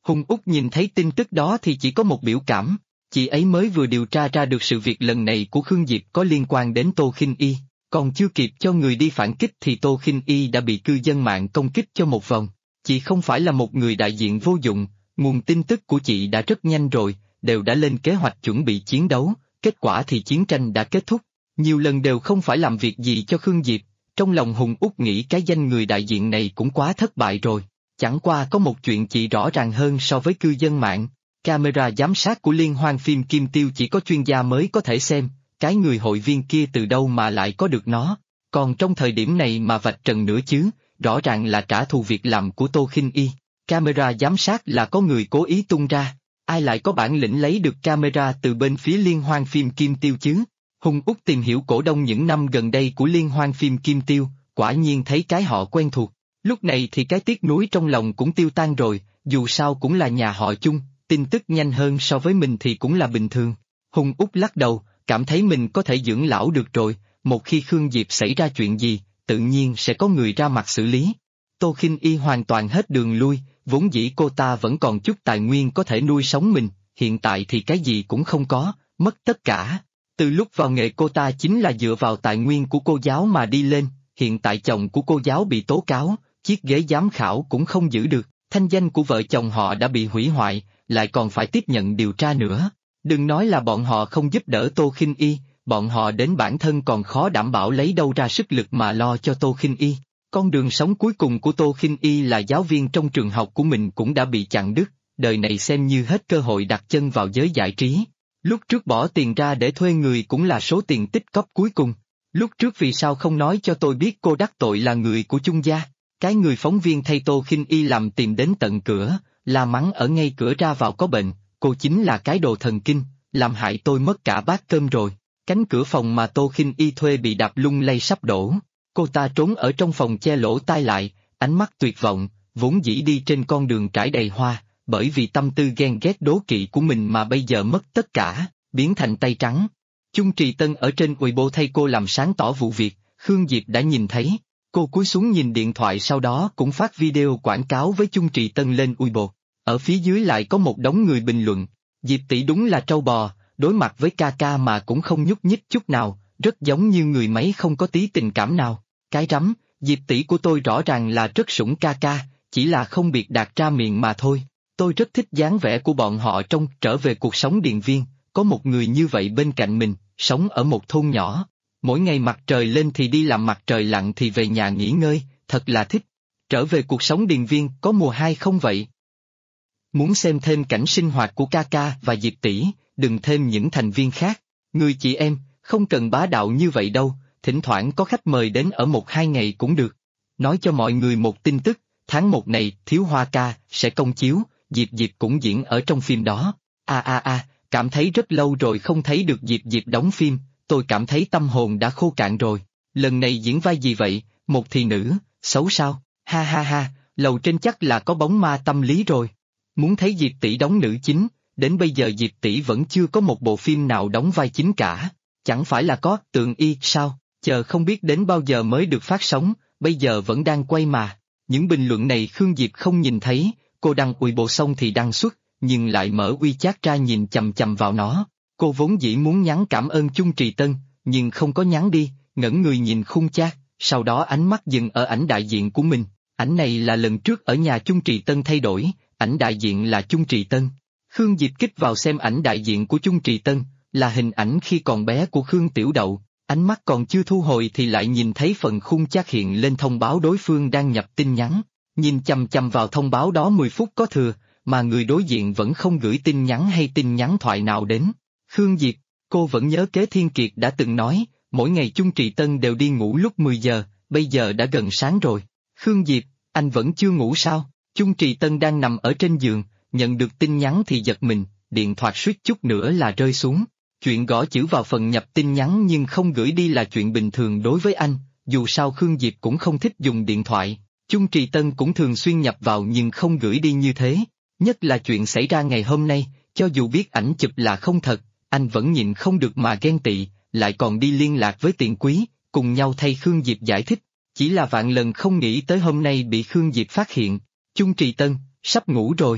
Hùng Úc nhìn thấy tin tức đó thì chỉ có một biểu cảm, chị ấy mới vừa điều tra ra được sự việc lần này của Khương Diệp có liên quan đến Tô Khinh Y, còn chưa kịp cho người đi phản kích thì Tô Khinh Y đã bị cư dân mạng công kích cho một vòng. Chị không phải là một người đại diện vô dụng, nguồn tin tức của chị đã rất nhanh rồi, đều đã lên kế hoạch chuẩn bị chiến đấu, kết quả thì chiến tranh đã kết thúc, nhiều lần đều không phải làm việc gì cho Khương Diệp, trong lòng Hùng Úc nghĩ cái danh người đại diện này cũng quá thất bại rồi. Chẳng qua có một chuyện chị rõ ràng hơn so với cư dân mạng, camera giám sát của liên hoan phim Kim Tiêu chỉ có chuyên gia mới có thể xem, cái người hội viên kia từ đâu mà lại có được nó, còn trong thời điểm này mà vạch trần nữa chứ, rõ ràng là trả thù việc làm của Tô Khinh Y, camera giám sát là có người cố ý tung ra, ai lại có bản lĩnh lấy được camera từ bên phía liên hoan phim Kim Tiêu chứ? Hùng Úc tìm hiểu cổ đông những năm gần đây của liên hoan phim Kim Tiêu, quả nhiên thấy cái họ quen thuộc. Lúc này thì cái tiếc nuối trong lòng cũng tiêu tan rồi, dù sao cũng là nhà họ chung, tin tức nhanh hơn so với mình thì cũng là bình thường. Hùng Úc lắc đầu, cảm thấy mình có thể dưỡng lão được rồi, một khi Khương Diệp xảy ra chuyện gì, tự nhiên sẽ có người ra mặt xử lý. Tô Khinh Y hoàn toàn hết đường lui, vốn dĩ cô ta vẫn còn chút tài nguyên có thể nuôi sống mình, hiện tại thì cái gì cũng không có, mất tất cả. Từ lúc vào nghề cô ta chính là dựa vào tài nguyên của cô giáo mà đi lên, hiện tại chồng của cô giáo bị tố cáo, chiếc ghế giám khảo cũng không giữ được, thanh danh của vợ chồng họ đã bị hủy hoại, lại còn phải tiếp nhận điều tra nữa. Đừng nói là bọn họ không giúp đỡ Tô Khinh Y, bọn họ đến bản thân còn khó đảm bảo lấy đâu ra sức lực mà lo cho Tô Khinh Y. Con đường sống cuối cùng của Tô Khinh Y là giáo viên trong trường học của mình cũng đã bị chặn đứt, đời này xem như hết cơ hội đặt chân vào giới giải trí. Lúc trước bỏ tiền ra để thuê người cũng là số tiền tích cóp cuối cùng. Lúc trước vì sao không nói cho tôi biết cô đắc tội là người của Chung gia? Cái người phóng viên thay Tô Khinh Y làm tìm đến tận cửa, la mắng ở ngay cửa ra vào có bệnh, cô chính là cái đồ thần kinh, làm hại tôi mất cả bát cơm rồi. Cánh cửa phòng mà Tô Khinh Y thuê bị đạp lung lay sắp đổ. Cô ta trốn ở trong phòng che lỗ tai lại, ánh mắt tuyệt vọng, vốn dĩ đi trên con đường trải đầy hoa, bởi vì tâm tư ghen ghét đố kỵ của mình mà bây giờ mất tất cả, biến thành tay trắng. Chung Trì Tân ở trên Weibo thay cô làm sáng tỏ vụ việc, Khương Diệp đã nhìn thấy. Cô cúi xuống nhìn điện thoại sau đó cũng phát video quảng cáo với Chung Trì Tân lên Weibo. Ở phía dưới lại có một đống người bình luận, Diệp tỷ đúng là trâu bò, đối mặt với ca ca mà cũng không nhúc nhích chút nào, rất giống như người máy không có tí tình cảm nào. Cái rắm, Diệp tỷ của tôi rõ ràng là rất sủng ca ca, chỉ là không biệt đạt ra miệng mà thôi. Tôi rất thích dáng vẻ của bọn họ trong Trở về cuộc sống điện viên, có một người như vậy bên cạnh mình, sống ở một thôn nhỏ. Mỗi ngày mặt trời lên thì đi làm, mặt trời lặn thì về nhà nghỉ ngơi, thật là thích. Trở về cuộc sống điền viên có mùa 2 không vậy? Muốn xem thêm cảnh sinh hoạt của ca ca và Diệp tỷ, đừng thêm những thành viên khác. Người chị em, không cần bá đạo như vậy đâu, thỉnh thoảng có khách mời đến ở 1-2 ngày cũng được. Nói cho mọi người một tin tức, tháng 1 này Thiếu Hoa ca sẽ công chiếu, Diệp Diệp cũng diễn ở trong phim đó. Cảm thấy rất lâu rồi không thấy được Diệp Diệp đóng phim, tôi cảm thấy tâm hồn đã khô cạn rồi. Lần này diễn vai gì vậy, một thị nữ, xấu sao? Ha ha ha, lầu trên chắc là có bóng ma tâm lý rồi. Muốn thấy Diệp tỷ đóng nữ chính, đến bây giờ Diệp tỷ vẫn chưa có một bộ phim nào đóng vai chính cả. Chẳng phải là có Tượng Y sao? Chờ không biết đến bao giờ mới được phát sóng, bây giờ vẫn đang quay mà. Những bình luận này Khương Diệp không nhìn thấy, cô đăng Weibo xong thì đăng xuất, nhưng lại mở WeChat ra nhìn chằm chằm vào nó. Cô vốn dĩ muốn nhắn cảm ơn Chung Trì Tân, nhưng không có nhắn đi, ngẩn người nhìn khung chat, sau đó ánh mắt dừng ở ảnh đại diện của mình. Ảnh này là lần trước ở nhà Chung Trì Tân thay đổi, ảnh đại diện là Chung Trì Tân. Khương Diệp kích vào xem ảnh đại diện của Chung Trì Tân, là hình ảnh khi còn bé của Khương Tiểu Đậu, ánh mắt còn chưa thu hồi thì lại nhìn thấy phần khung chat hiện lên thông báo đối phương đang nhập tin nhắn. Nhìn chằm chằm vào thông báo đó 10 phút có thừa, mà người đối diện vẫn không gửi tin nhắn hay tin nhắn thoại nào đến. Khương Diệp, cô vẫn nhớ Kế Thiên Kiệt đã từng nói, mỗi ngày Chung Trì Tân đều đi ngủ lúc 10 giờ, bây giờ đã gần sáng rồi. Khương Diệp, anh vẫn chưa ngủ sao? Chung Trì Tân đang nằm ở trên giường, nhận được tin nhắn thì giật mình, điện thoại suýt chút nữa là rơi xuống. Chuyện gõ chữ vào phần nhập tin nhắn nhưng không gửi đi là chuyện bình thường đối với anh, dù sao Khương Diệp cũng không thích dùng điện thoại. Chung Trì Tân cũng thường xuyên nhập vào nhưng không gửi đi như thế, nhất là chuyện xảy ra ngày hôm nay, cho dù biết ảnh chụp là không thật, anh vẫn nhịn không được mà ghen tị, lại còn đi liên lạc với Tiền Quý, cùng nhau thay Khương Diệp giải thích, chỉ là vạn lần không nghĩ tới hôm nay bị Khương Diệp phát hiện. Chung Trì Tân, sắp ngủ rồi.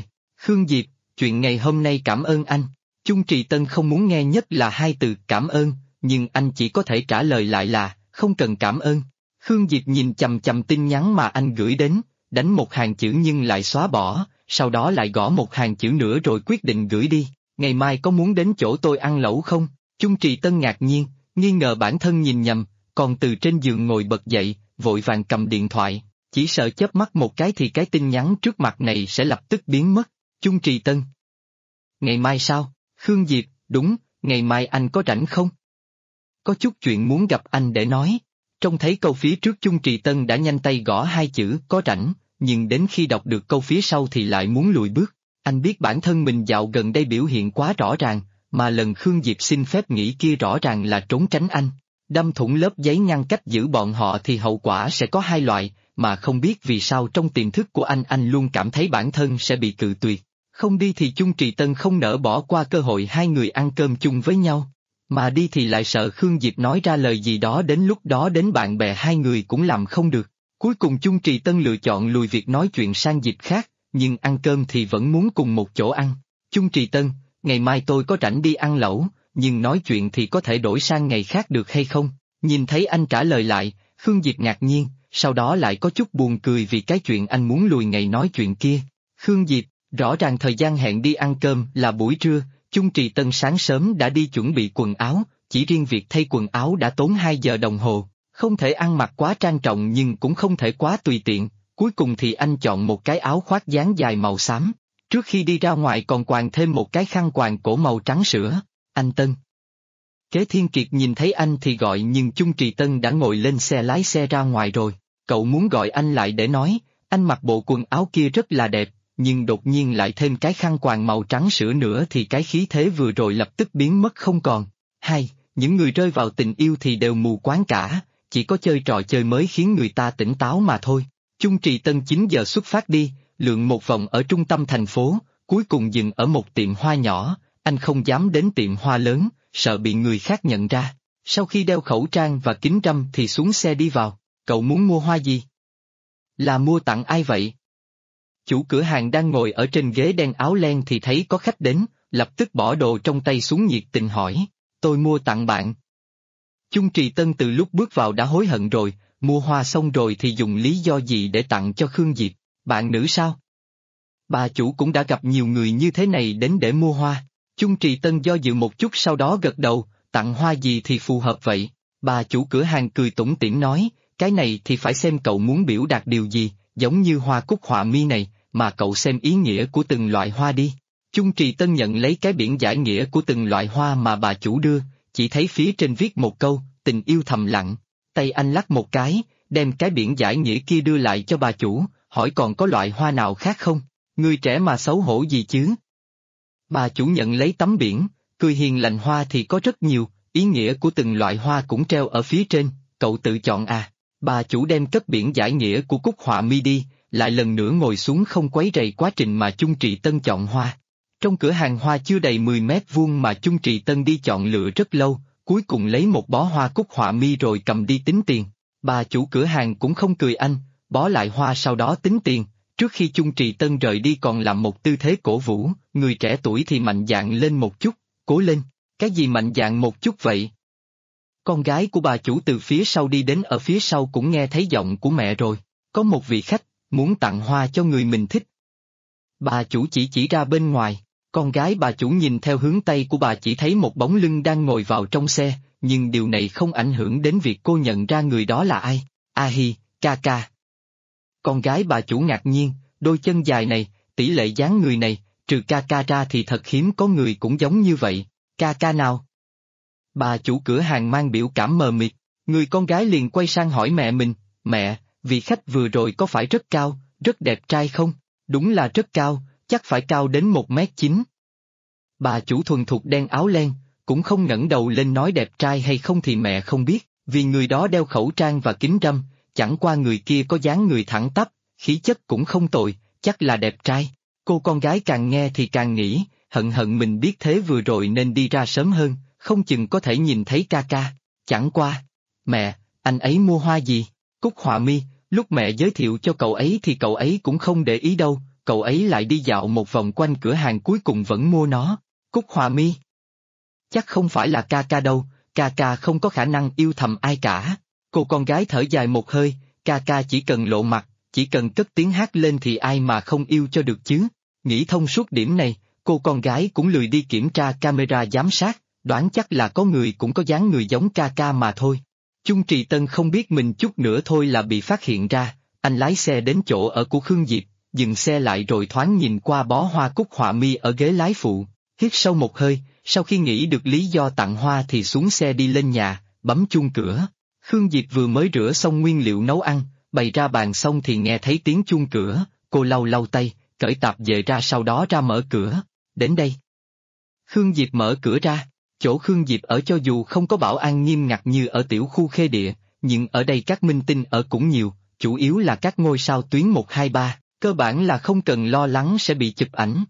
Khương Diệp, chuyện ngày hôm nay cảm ơn anh. Chung Trì Tân không muốn nghe nhất là hai từ cảm ơn, nhưng anh chỉ có thể trả lời lại là, không cần cảm ơn. Khương Diệp nhìn chằm chằm tin nhắn mà anh gửi đến, đánh một hàng chữ nhưng lại xóa bỏ, sau đó lại gõ một hàng chữ nữa rồi quyết định gửi đi. Ngày mai có muốn đến chỗ tôi ăn lẩu không? Chung Trì Tân ngạc nhiên, nghi ngờ bản thân nhìn nhầm, còn từ trên giường ngồi bật dậy, vội vàng cầm điện thoại, chỉ sợ chớp mắt một cái thì cái tin nhắn trước mặt này sẽ lập tức biến mất. Chung Trì Tân. Ngày mai sao? Khương Diệp, đúng, ngày mai anh có rảnh không? Có chút chuyện muốn gặp anh để nói. Trông thấy câu phía trước Chung Trì Tân đã nhanh tay gõ hai chữ có rảnh, nhưng đến khi đọc được câu phía sau thì lại muốn lùi bước. Anh biết bản thân mình dạo gần đây biểu hiện quá rõ ràng, mà lần Khương Diệp xin phép nghỉ kia rõ ràng là trốn tránh anh. Đâm thủng lớp giấy ngăn cách giữa bọn họ thì hậu quả sẽ có hai loại, mà không biết vì sao trong tiềm thức của anh luôn cảm thấy bản thân sẽ bị cự tuyệt. Không đi thì Chung Trì Tân không nỡ bỏ qua cơ hội hai người ăn cơm chung với nhau, mà đi thì lại sợ Khương Diệp nói ra lời gì đó đến lúc đó đến bạn bè hai người cũng làm không được. Cuối cùng Chung Trì Tân lựa chọn lùi việc nói chuyện sang dịp khác, nhưng ăn cơm thì vẫn muốn cùng một chỗ ăn. Chung Trì Tân, ngày mai tôi có rảnh đi ăn lẩu, nhưng nói chuyện thì có thể đổi sang ngày khác được hay không? Nhìn thấy anh trả lời lại, Khương Diệp ngạc nhiên, sau đó lại có chút buồn cười vì cái chuyện anh muốn lùi ngày nói chuyện kia. Khương Diệp, rõ ràng thời gian hẹn đi ăn cơm là buổi trưa, Chung Trì Tân sáng sớm đã đi chuẩn bị quần áo, chỉ riêng việc thay quần áo đã tốn 2 giờ đồng hồ, không thể ăn mặc quá trang trọng nhưng cũng không thể quá tùy tiện, cuối cùng thì anh chọn một cái áo khoác dáng dài màu xám, trước khi đi ra ngoài còn quàng thêm một cái khăn quàng cổ màu trắng sữa. Anh Tân. Kế Thiên Kiệt nhìn thấy anh thì gọi nhưng Chung Trì Tân đã ngồi lên xe lái xe ra ngoài rồi, cậu muốn gọi anh lại để nói, anh mặc bộ quần áo kia rất là đẹp, nhưng đột nhiên lại thêm cái khăn quàng màu trắng sữa nữa thì cái khí thế vừa rồi lập tức biến mất không còn. Hay, những người rơi vào tình yêu thì đều mù quáng cả, chỉ có chơi trò chơi mới khiến người ta tỉnh táo mà thôi. Chung Trì Tân 9 giờ xuất phát đi, lượn một vòng ở trung tâm thành phố, cuối cùng dừng ở một tiệm hoa nhỏ, anh không dám đến tiệm hoa lớn, sợ bị người khác nhận ra. Sau khi đeo khẩu trang và kính râm thì xuống xe đi vào. Cậu muốn mua hoa gì? Là mua tặng ai vậy? Chủ cửa hàng đang ngồi ở trên ghế đen áo len thì thấy có khách đến, lập tức bỏ đồ trong tay xuống nhiệt tình hỏi, tôi mua tặng bạn. Chung Trì Tân từ lúc bước vào đã hối hận rồi, mua hoa xong rồi thì dùng lý do gì để tặng cho Khương Diệp, bạn nữ sao? Bà chủ cũng đã gặp nhiều người như thế này đến để mua hoa. Chung Trì Tân do dự một chút sau đó gật đầu, tặng hoa gì thì phù hợp vậy? Bà chủ cửa hàng cười tủm tỉm nói, cái này thì phải xem cậu muốn biểu đạt điều gì, giống như hoa cúc họa mi này, mà cậu xem ý nghĩa của từng loại hoa đi. Chung Trì Tân nhận lấy cái biển giải nghĩa của từng loại hoa mà bà chủ đưa, chỉ thấy phía trên viết một câu, tình yêu thầm lặng. Tay anh lắc một cái, đem cái biển giải nghĩa kia đưa lại cho bà chủ, hỏi còn có loại hoa nào khác không? Người trẻ mà xấu hổ gì chứ? Bà chủ nhận lấy tấm biển, cười hiền lành, hoa thì có rất nhiều, ý nghĩa của từng loại hoa cũng treo ở phía trên, cậu tự chọn à. Bà chủ đem cất biển giải nghĩa của cúc họa mi đi, lại lần nữa ngồi xuống không quấy rầy quá trình mà Chung Trì Tân chọn hoa. Trong cửa hàng hoa chưa đầy 10 mét vuông mà Chung Trì Tân đi chọn lựa rất lâu, cuối cùng lấy một bó hoa cúc họa mi rồi cầm đi tính tiền. Bà chủ cửa hàng cũng không cười anh, bó lại hoa sau đó tính tiền. Trước khi Chung Trì Tân rời đi còn làm một tư thế cổ vũ, người trẻ tuổi thì mạnh dạn lên một chút, cố lên, cái gì mạnh dạn một chút vậy? Con gái của bà chủ từ phía sau đi đến, ở phía sau cũng nghe thấy giọng của mẹ rồi, có một vị khách, muốn tặng hoa cho người mình thích. Bà chủ chỉ ra bên ngoài, con gái bà chủ nhìn theo hướng tay của bà chỉ thấy một bóng lưng đang ngồi vào trong xe, nhưng điều này không ảnh hưởng đến việc cô nhận ra người đó là ai. A hi, ca ca. Con gái bà chủ ngạc nhiên, đôi chân dài này, tỷ lệ dáng người này, trừ ca ca ra thì thật hiếm có người cũng giống như vậy. Ca ca nào? Bà chủ cửa hàng mang biểu cảm mờ mịt, người con gái liền quay sang hỏi mẹ mình, mẹ, vị khách vừa rồi có phải rất cao, rất đẹp trai không? Đúng là rất cao, chắc phải cao đến 1m9. Bà chủ thuần thục đen áo len, cũng không ngẩng đầu lên nói đẹp trai hay không thì mẹ không biết, vì người đó đeo khẩu trang và kính râm, chẳng qua người kia có dáng người thẳng tắp, khí chất cũng không tồi, chắc là đẹp trai. Cô con gái càng nghe thì càng nghĩ, hận mình biết thế vừa rồi nên đi ra sớm hơn, không chừng có thể nhìn thấy ca ca. Chẳng qua, mẹ, anh ấy mua hoa gì? Cúc họa mi, lúc mẹ giới thiệu cho cậu ấy thì cậu ấy cũng không để ý đâu, cậu ấy lại đi dạo một vòng quanh cửa hàng cuối cùng vẫn mua nó. Cúc Họa Mi. Chắc không phải là ca ca đâu, ca ca không có khả năng yêu thầm ai cả. Cô con gái thở dài một hơi, ca ca chỉ cần lộ mặt, chỉ cần cất tiếng hát lên thì ai mà không yêu cho được chứ. Nghĩ thông suốt điểm này, cô con gái cũng lười đi kiểm tra camera giám sát, đoán chắc là có người cũng có dáng người giống ca ca mà thôi. Chung Trì Tân không biết mình chút nữa thôi là bị phát hiện ra, anh lái xe đến chỗ ở của Khương Diệp, dừng xe lại rồi thoáng nhìn qua bó hoa Cúc Họa Mi ở ghế lái phụ, hít sâu một hơi, sau khi nghĩ được lý do tặng hoa thì xuống xe đi lên nhà, bấm chuông cửa. Khương Diệp vừa mới rửa xong nguyên liệu nấu ăn, bày ra bàn xong thì nghe thấy tiếng chuông cửa, cô lau lau tay, cởi tạp dề ra sau đó ra mở cửa, đến đây. Khương Diệp mở cửa ra, chỗ Khương Diệp ở cho dù không có bảo an nghiêm ngặt như ở tiểu khu Khê Địa, nhưng ở đây các minh tinh ở cũng nhiều, chủ yếu là các ngôi sao tuyến 123, cơ bản là không cần lo lắng sẽ bị chụp ảnh.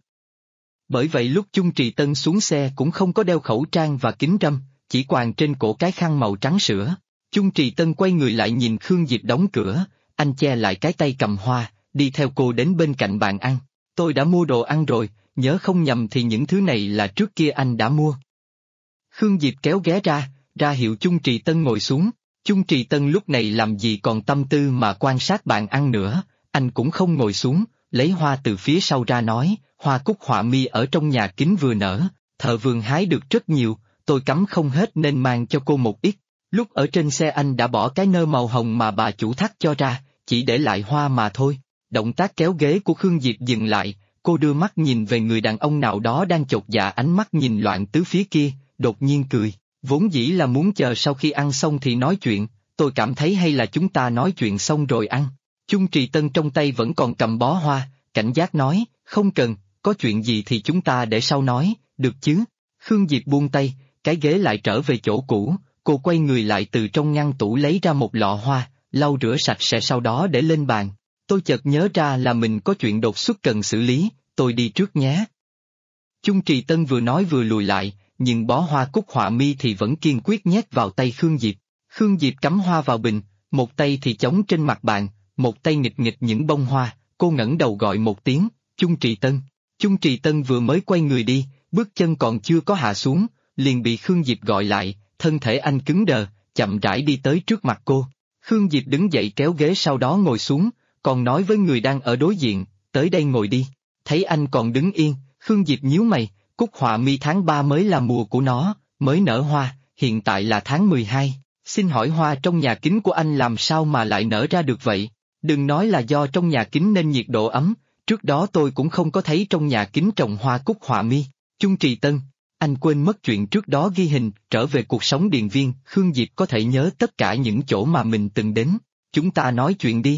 Bởi vậy lúc Chung Trì Tân xuống xe cũng không có đeo khẩu trang và kính râm, chỉ quàng trên cổ cái khăn màu trắng sữa. Chung Trì Tân quay người lại nhìn Khương Diệp đóng cửa, anh che lại cái tay cầm hoa, đi theo cô đến bên cạnh bàn ăn. Tôi đã mua đồ ăn rồi, nhớ không nhầm thì những thứ này là trước kia anh đã mua. Khương Diệp kéo ghế ra hiệu Chung Trì Tân ngồi xuống. Chung Trì Tân lúc này làm gì còn tâm tư mà quan sát bàn ăn nữa, anh cũng không ngồi xuống, lấy hoa từ phía sau ra nói, hoa Cúc Họa Mi ở trong nhà kính vừa nở, thợ vườn hái được rất nhiều, tôi cắm không hết nên mang cho cô một ít. Lúc ở trên xe anh đã bỏ cái nơ màu hồng mà bà chủ thắt cho ra, chỉ để lại hoa mà thôi. Động tác kéo ghế của Khương Diệp dừng lại, cô đưa mắt nhìn về người đàn ông nào đó đang chột dạ ánh mắt nhìn loạn tứ phía kia, đột nhiên cười. Vốn dĩ là muốn chờ sau khi ăn xong thì nói chuyện, tôi cảm thấy hay là chúng ta nói chuyện xong rồi ăn. Chung Trì Tân trong tay vẫn còn cầm bó hoa, cảnh giác nói, không cần, có chuyện gì thì chúng ta để sau nói, được chứ? Khương Diệp buông tay, cái ghế lại trở về chỗ cũ, cô quay người lại từ trong ngăn tủ lấy ra một lọ hoa, lau rửa sạch sẽ sau đó để lên bàn. Tôi chợt nhớ ra là mình có chuyện đột xuất cần xử lý, tôi đi trước nhé. Chung Trì Tân vừa nói vừa lùi lại, nhưng bó hoa Cúc Họa Mi thì vẫn kiên quyết nhét vào tay Khương Diệp. Khương Diệp cắm hoa vào bình, một tay thì chống trên mặt bàn, một tay nghịch nghịch những bông hoa, cô ngẩng đầu gọi một tiếng, Chung Trì Tân. Chung Trì Tân vừa mới quay người đi, bước chân còn chưa có hạ xuống, liền bị Khương Diệp gọi lại, thân thể anh cứng đờ, chậm rãi đi tới trước mặt cô. Khương Diệp đứng dậy kéo ghế sau đó ngồi xuống, còn nói với người đang ở đối diện, tới đây ngồi đi. Thấy anh còn đứng yên, Khương Diệp nhíu mày, Cúc Họa Mi tháng 3 mới là mùa của nó, mới nở hoa, hiện tại là tháng 12. Xin hỏi hoa trong nhà kính của anh làm sao mà lại nở ra được vậy? Đừng nói là do trong nhà kính nên nhiệt độ ấm, trước đó tôi cũng không có thấy trong nhà kính trồng hoa Cúc Họa Mi. Chung Trì Tân, anh quên mất chuyện trước đó ghi hình, trở về cuộc sống điền viên, Khương Diệp có thể nhớ tất cả những chỗ mà mình từng đến, chúng ta nói chuyện đi.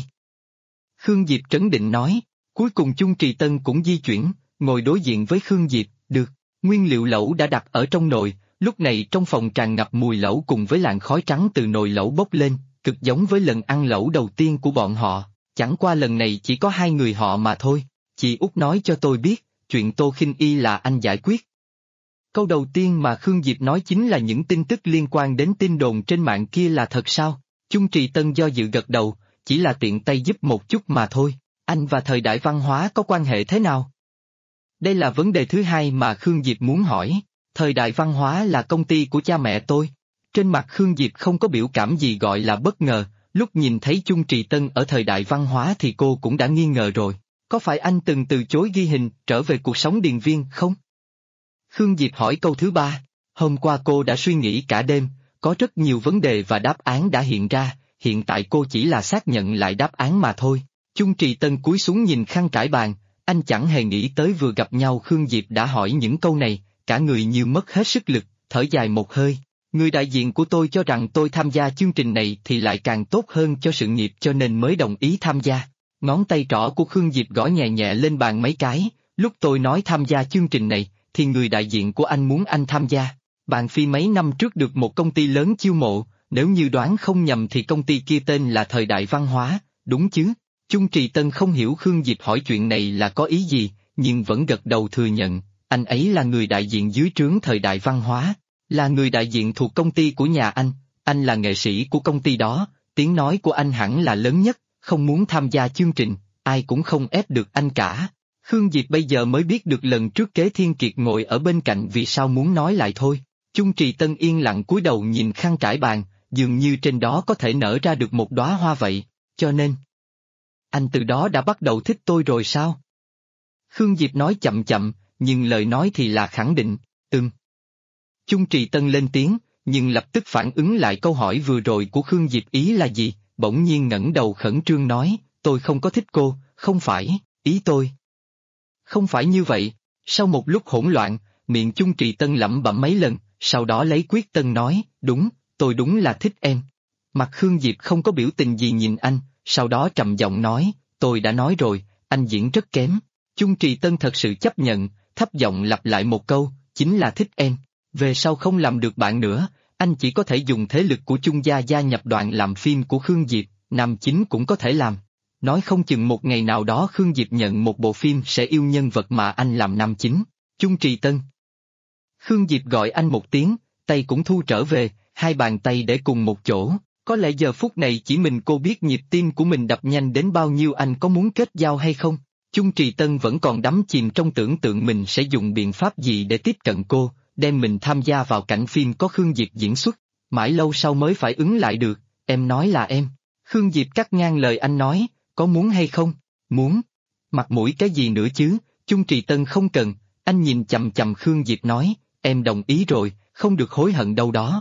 Khương Diệp trấn định nói, cuối cùng Chung Trì Tân cũng di chuyển, ngồi đối diện với Khương Diệp, được, nguyên liệu lẩu đã đặt ở trong nồi, lúc này trong phòng tràn ngập mùi lẩu cùng với làn khói trắng từ nồi lẩu bốc lên, cực giống với lần ăn lẩu đầu tiên của bọn họ, chẳng qua lần này chỉ có hai người họ mà thôi. Chị Út nói cho tôi biết, chuyện Tô Khinh Y là anh giải quyết. Câu đầu tiên mà Khương Diệp nói chính là những tin tức liên quan đến tin đồn trên mạng kia là thật sao? Chung Trì Tân do dự gật đầu, chỉ là tiện tay giúp một chút mà thôi, anh và thời đại văn hóa có quan hệ thế nào? Đây là vấn đề thứ hai mà Khương Diệp muốn hỏi, thời đại văn hóa là công ty của cha mẹ tôi. Trên mặt Khương Diệp không có biểu cảm gì gọi là bất ngờ, lúc nhìn thấy Chung Trì Tân ở thời đại văn hóa thì cô cũng đã nghi ngờ rồi, có phải anh từng từ chối ghi hình trở về cuộc sống điền viên không? Khương Diệp hỏi câu thứ ba, hôm qua cô đã suy nghĩ cả đêm, có rất nhiều vấn đề và đáp án đã hiện ra, hiện tại cô chỉ là xác nhận lại đáp án mà thôi. Chung Trì Tân cúi xuống nhìn khăn trải bàn, anh chẳng hề nghĩ tới vừa gặp nhau Khương Diệp đã hỏi những câu này, cả người như mất hết sức lực, thở dài một hơi. Người đại diện của tôi cho rằng tôi tham gia chương trình này thì lại càng tốt hơn cho sự nghiệp cho nên mới đồng ý tham gia. Ngón tay trỏ của Khương Diệp gõ nhẹ nhẹ lên bàn mấy cái, lúc tôi nói tham gia chương trình này, thì người đại diện của anh muốn anh tham gia. Bạn Phi mấy năm trước được một công ty lớn chiêu mộ, nếu như đoán không nhầm thì công ty kia tên là Thời đại Văn hóa, đúng chứ? Chung Trì Tân không hiểu Khương Diệp hỏi chuyện này là có ý gì, nhưng vẫn gật đầu thừa nhận, anh ấy là người đại diện dưới trướng Thời đại Văn hóa, là người đại diện thuộc công ty của nhà anh là nghệ sĩ của công ty đó, tiếng nói của anh hẳn là lớn nhất, không muốn tham gia chương trình, ai cũng không ép được anh cả. Khương Diệp bây giờ mới biết được lần trước Kế Thiên Kiệt ngồi ở bên cạnh vì sao muốn nói lại thôi. Chung Trì Tân yên lặng cúi đầu nhìn khăn trải bàn, dường như trên đó có thể nở ra được một đóa hoa vậy, cho nên... Anh từ đó đã bắt đầu thích tôi rồi sao? Khương Diệp nói chậm chậm, nhưng lời nói thì là khẳng định, Chung Trì Tân lên tiếng, nhưng lập tức phản ứng lại câu hỏi vừa rồi của Khương Diệp ý là gì, bỗng nhiên ngẩng đầu khẩn trương nói, tôi không có thích cô, không phải, ý tôi. Không phải như vậy, sau một lúc hỗn loạn, miệng Chung Trì Tân lẩm bẩm mấy lần, sau đó lấy quyết tâm nói, đúng, tôi đúng là thích em. Mặt Khương Diệp không có biểu tình gì nhìn anh, sau đó trầm giọng nói, tôi đã nói rồi, anh diễn rất kém. Chung Trì Tân thật sự chấp nhận, thấp giọng lặp lại một câu, chính là thích em. Về sau không làm được bạn nữa, anh chỉ có thể dùng thế lực của Chung gia gia nhập đoàn làm phim của Khương Diệp, nam chính cũng có thể làm. Nói không chừng một ngày nào đó Khương Diệp nhận một bộ phim sẽ yêu nhân vật mà anh làm nam chính. Chung Trì Tân. Khương Diệp gọi anh một tiếng, tay cũng thu trở về, hai bàn tay để cùng một chỗ. Có lẽ giờ phút này chỉ mình cô biết nhịp tim của mình đập nhanh đến bao nhiêu, anh có muốn kết giao hay không? Chung Trì Tân vẫn còn đắm chìm trong tưởng tượng mình sẽ dùng biện pháp gì để tiếp cận cô, đem mình tham gia vào cảnh phim có Khương Diệp diễn xuất. Mãi lâu sau mới phải ứng lại được, em nói là em. Khương Diệp cắt ngang lời anh nói, có muốn hay không? Muốn. Mặt mũi cái gì nữa chứ, Chung Trì Tân không cần, anh nhìn chằm chằm Khương Diệp nói, em đồng ý rồi, không được hối hận đâu đó,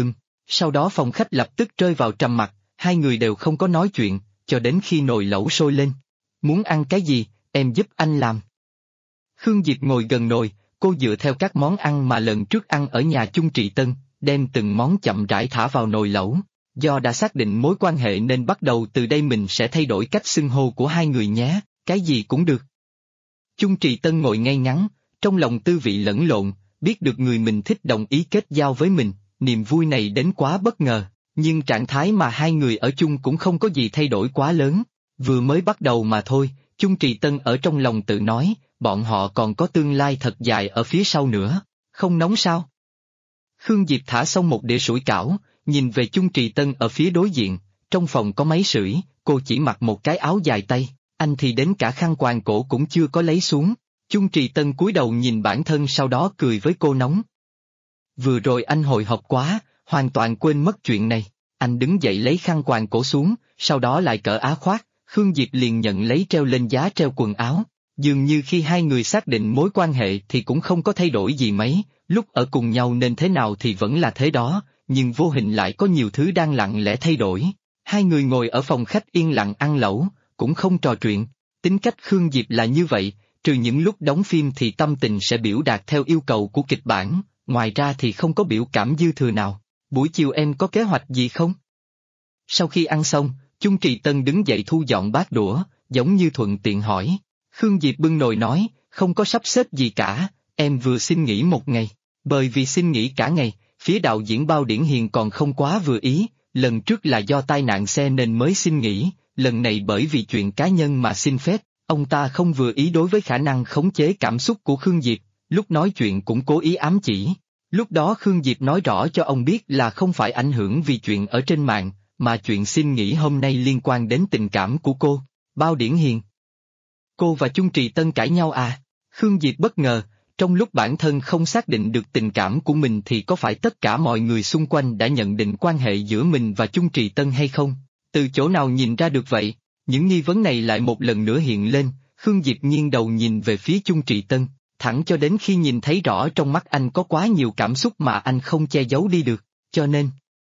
Sau đó phòng khách lập tức rơi vào trầm mặc, hai người đều không có nói chuyện, cho đến khi nồi lẩu sôi lên. Muốn ăn cái gì, em giúp anh làm. Khương Diệp ngồi gần nồi, cô dựa theo các món ăn mà lần trước ăn ở nhà Chung Trì Tân, đem từng món chậm rãi thả vào nồi lẩu. Do đã xác định mối quan hệ nên bắt đầu từ đây mình sẽ thay đổi cách xưng hô của hai người nhé, cái gì cũng được. Chung Trì Tân ngồi ngay ngắn, trong lòng tư vị lẫn lộn, biết được người mình thích đồng ý kết giao với mình, niềm vui này đến quá bất ngờ, nhưng trạng thái mà hai người ở chung cũng không có gì thay đổi quá lớn, vừa mới bắt đầu mà thôi. Chung Trì Tân ở trong lòng tự nói, bọn họ còn có tương lai thật dài ở phía sau nữa, không nóng sao? Khương Diệp thả xong một đĩa sủi cảo, nhìn về Chung Trì Tân ở phía đối diện, trong phòng có máy sưởi, cô chỉ mặc một cái áo dài tay, anh thì đến cả khăn quàng cổ cũng chưa có lấy xuống. Chung Trì Tân cúi đầu nhìn bản thân sau đó cười với cô nóng. Vừa rồi anh hồi hộp quá, hoàn toàn quên mất chuyện này. Anh đứng dậy lấy khăn quàng cổ xuống, sau đó lại cởi áo khoác, Khương Diệp liền nhận lấy treo lên giá treo quần áo. Dường như khi hai người xác định mối quan hệ thì cũng không có thay đổi gì mấy, lúc ở cùng nhau nên thế nào thì vẫn là thế đó, nhưng vô hình lại có nhiều thứ đang lặng lẽ thay đổi. Hai người ngồi ở phòng khách yên lặng ăn lẩu, cũng không trò chuyện. Tính cách Khương Diệp là như vậy, trừ những lúc đóng phim thì tâm tình sẽ biểu đạt theo yêu cầu của kịch bản, ngoài ra thì không có biểu cảm dư thừa nào. Buổi chiều em có kế hoạch gì không? Sau khi ăn xong, Chung Trì Tân đứng dậy thu dọn bát đũa, giống như thuận tiện hỏi. Khương Diệp bưng nồi nói, không có sắp xếp gì cả, em vừa xin nghỉ một ngày. Bởi vì xin nghỉ cả ngày, phía đạo diễn Bao Điển Hiền còn không quá vừa ý, lần trước là do tai nạn xe nên mới xin nghỉ, lần này bởi vì chuyện cá nhân mà xin phép, ông ta không vừa ý đối với khả năng khống chế cảm xúc của Khương Diệp, lúc nói chuyện cũng cố ý ám chỉ. Lúc đó Khương Diệp nói rõ cho ông biết là không phải ảnh hưởng vì chuyện ở trên mạng, mà chuyện xin nghỉ hôm nay liên quan đến tình cảm của cô. Bao Điển Hiền. Cô và Chung Trì Tân cãi nhau à? Khương Diệp bất ngờ, trong lúc bản thân không xác định được tình cảm của mình thì có phải tất cả mọi người xung quanh đã nhận định quan hệ giữa mình và Chung Trì Tân hay không? Từ chỗ nào nhìn ra được vậy? Những nghi vấn này lại một lần nữa hiện lên, Khương Diệp nghiêng đầu nhìn về phía Chung Trì Tân, thẳng cho đến khi nhìn thấy rõ trong mắt anh có quá nhiều cảm xúc mà anh không che giấu đi được, cho nên...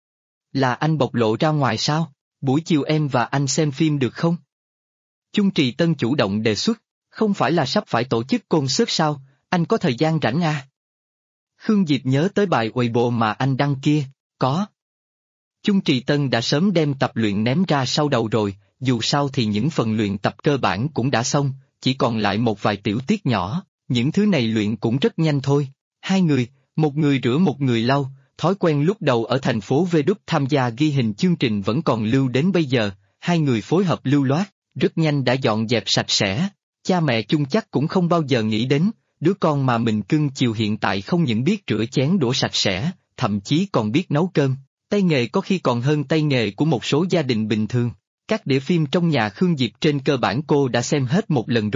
Là anh bộc lộ ra ngoài sao? Buổi chiều em và anh xem phim được không? Chung Trì Tân chủ động đề xuất, không phải là sắp phải tổ chức concert sao, anh có thời gian rảnh à? Khương Diệp nhớ tới bài Weibo mà anh đăng kia, có. Chung Trì Tân đã sớm đem tập luyện ném ra sau đầu rồi, dù sao thì những phần luyện tập cơ bản cũng đã xong, chỉ còn lại một vài tiểu tiết nhỏ, những thứ này luyện cũng rất nhanh thôi. Hai người, một người rửa một người lau, thói quen lúc đầu ở thành phố Vê Đúc tham gia ghi hình chương trình vẫn còn lưu đến bây giờ, hai người phối hợp lưu loát, rất nhanh đã dọn dẹp sạch sẽ. Cha mẹ Chung chắc cũng không bao giờ nghĩ đến, đứa con mà mình cưng chiều hiện tại không những biết rửa chén đũa sạch sẽ, thậm chí còn biết nấu cơm, tay nghề có khi còn hơn tay nghề của một số gia đình bình thường. Các đĩa phim trong nhà Khương Diệp trên cơ bản cô đã xem hết một lần rồi,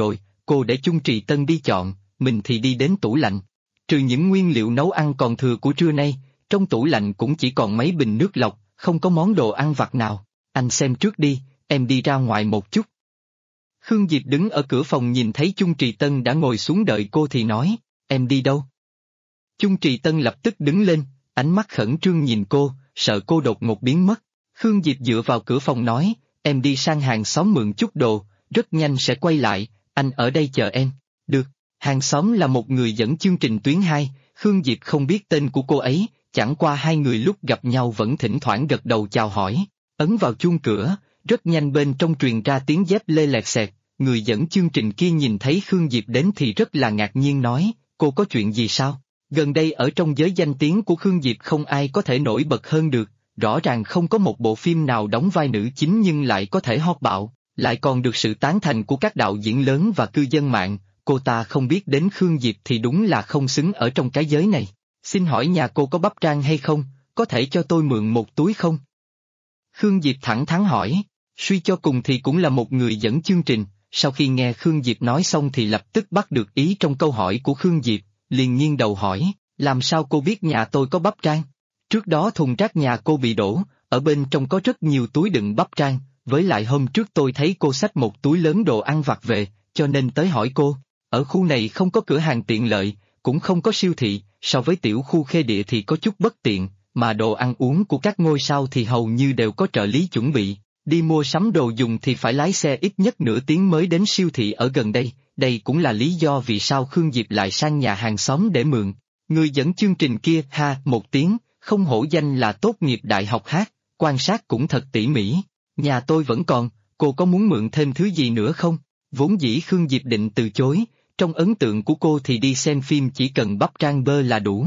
cô để Chung Trì Tân đi chọn, mình thì đi đến tủ lạnh. Trừ những nguyên liệu nấu ăn còn thừa của trưa nay, trong tủ lạnh cũng chỉ còn mấy bình nước lọc, không có món đồ ăn vặt nào. Anh xem trước đi, em đi ra ngoài một chút. Khương Diệp đứng ở cửa phòng nhìn thấy Chung Trì Tân đã ngồi xuống đợi cô thì nói, em đi đâu? Chung Trì Tân lập tức đứng lên, ánh mắt khẩn trương nhìn cô, sợ cô đột ngột biến mất. Khương Diệp dựa vào cửa phòng nói, em đi sang hàng xóm mượn chút đồ, rất nhanh sẽ quay lại, anh ở đây chờ em. Được, hàng xóm là một người dẫn chương trình tuyến 2, Khương Diệp không biết tên của cô ấy, chẳng qua hai người lúc gặp nhau vẫn thỉnh thoảng gật đầu chào hỏi, ấn vào chuông cửa, rất nhanh bên trong truyền ra tiếng dép lê lẹt xẹt, người dẫn chương trình kia nhìn thấy Khương Diệp đến thì rất là ngạc nhiên nói, cô có chuyện gì sao? Gần đây ở trong giới danh tiếng của Khương Diệp không ai có thể nổi bật hơn được, rõ ràng không có một bộ phim nào đóng vai nữ chính nhưng lại có thể hot bạo, lại còn được sự tán thành của các đạo diễn lớn và cư dân mạng, cô ta không biết đến Khương Diệp thì đúng là không xứng ở trong cái giới này. Xin hỏi nhà cô có bắp rang hay không, có thể cho tôi mượn một túi không? Khương Diệp thẳng thắn hỏi, suy cho cùng thì cũng là một người dẫn chương trình, sau khi nghe Khương Diệp nói xong thì lập tức bắt được ý trong câu hỏi của Khương Diệp, liền nghiêng đầu hỏi, làm sao cô biết nhà tôi có bắp rang? Trước đó thùng rác nhà cô bị đổ, ở bên trong có rất nhiều túi đựng bắp rang, với lại hôm trước tôi thấy cô xách một túi lớn đồ ăn vặt về, cho nên tới hỏi cô. Ở khu này không có cửa hàng tiện lợi, cũng không có siêu thị, so với tiểu khu Khê Địa thì có chút bất tiện, mà đồ ăn uống của các ngôi sao thì hầu như đều có trợ lý chuẩn bị. Đi mua sắm đồ dùng thì phải lái xe ít nhất nửa tiếng mới đến siêu thị ở gần đây, đây cũng là lý do vì sao Khương Diệp lại sang nhà hàng xóm để mượn. Người dẫn chương trình kia ha một tiếng, không hổ danh là tốt nghiệp đại học hát, quan sát cũng thật tỉ mỉ. Nhà tôi vẫn còn, cô có muốn mượn thêm thứ gì nữa không? Vốn dĩ Khương Diệp định từ chối, trong ấn tượng của cô thì đi xem phim chỉ cần bắp rang bơ là đủ.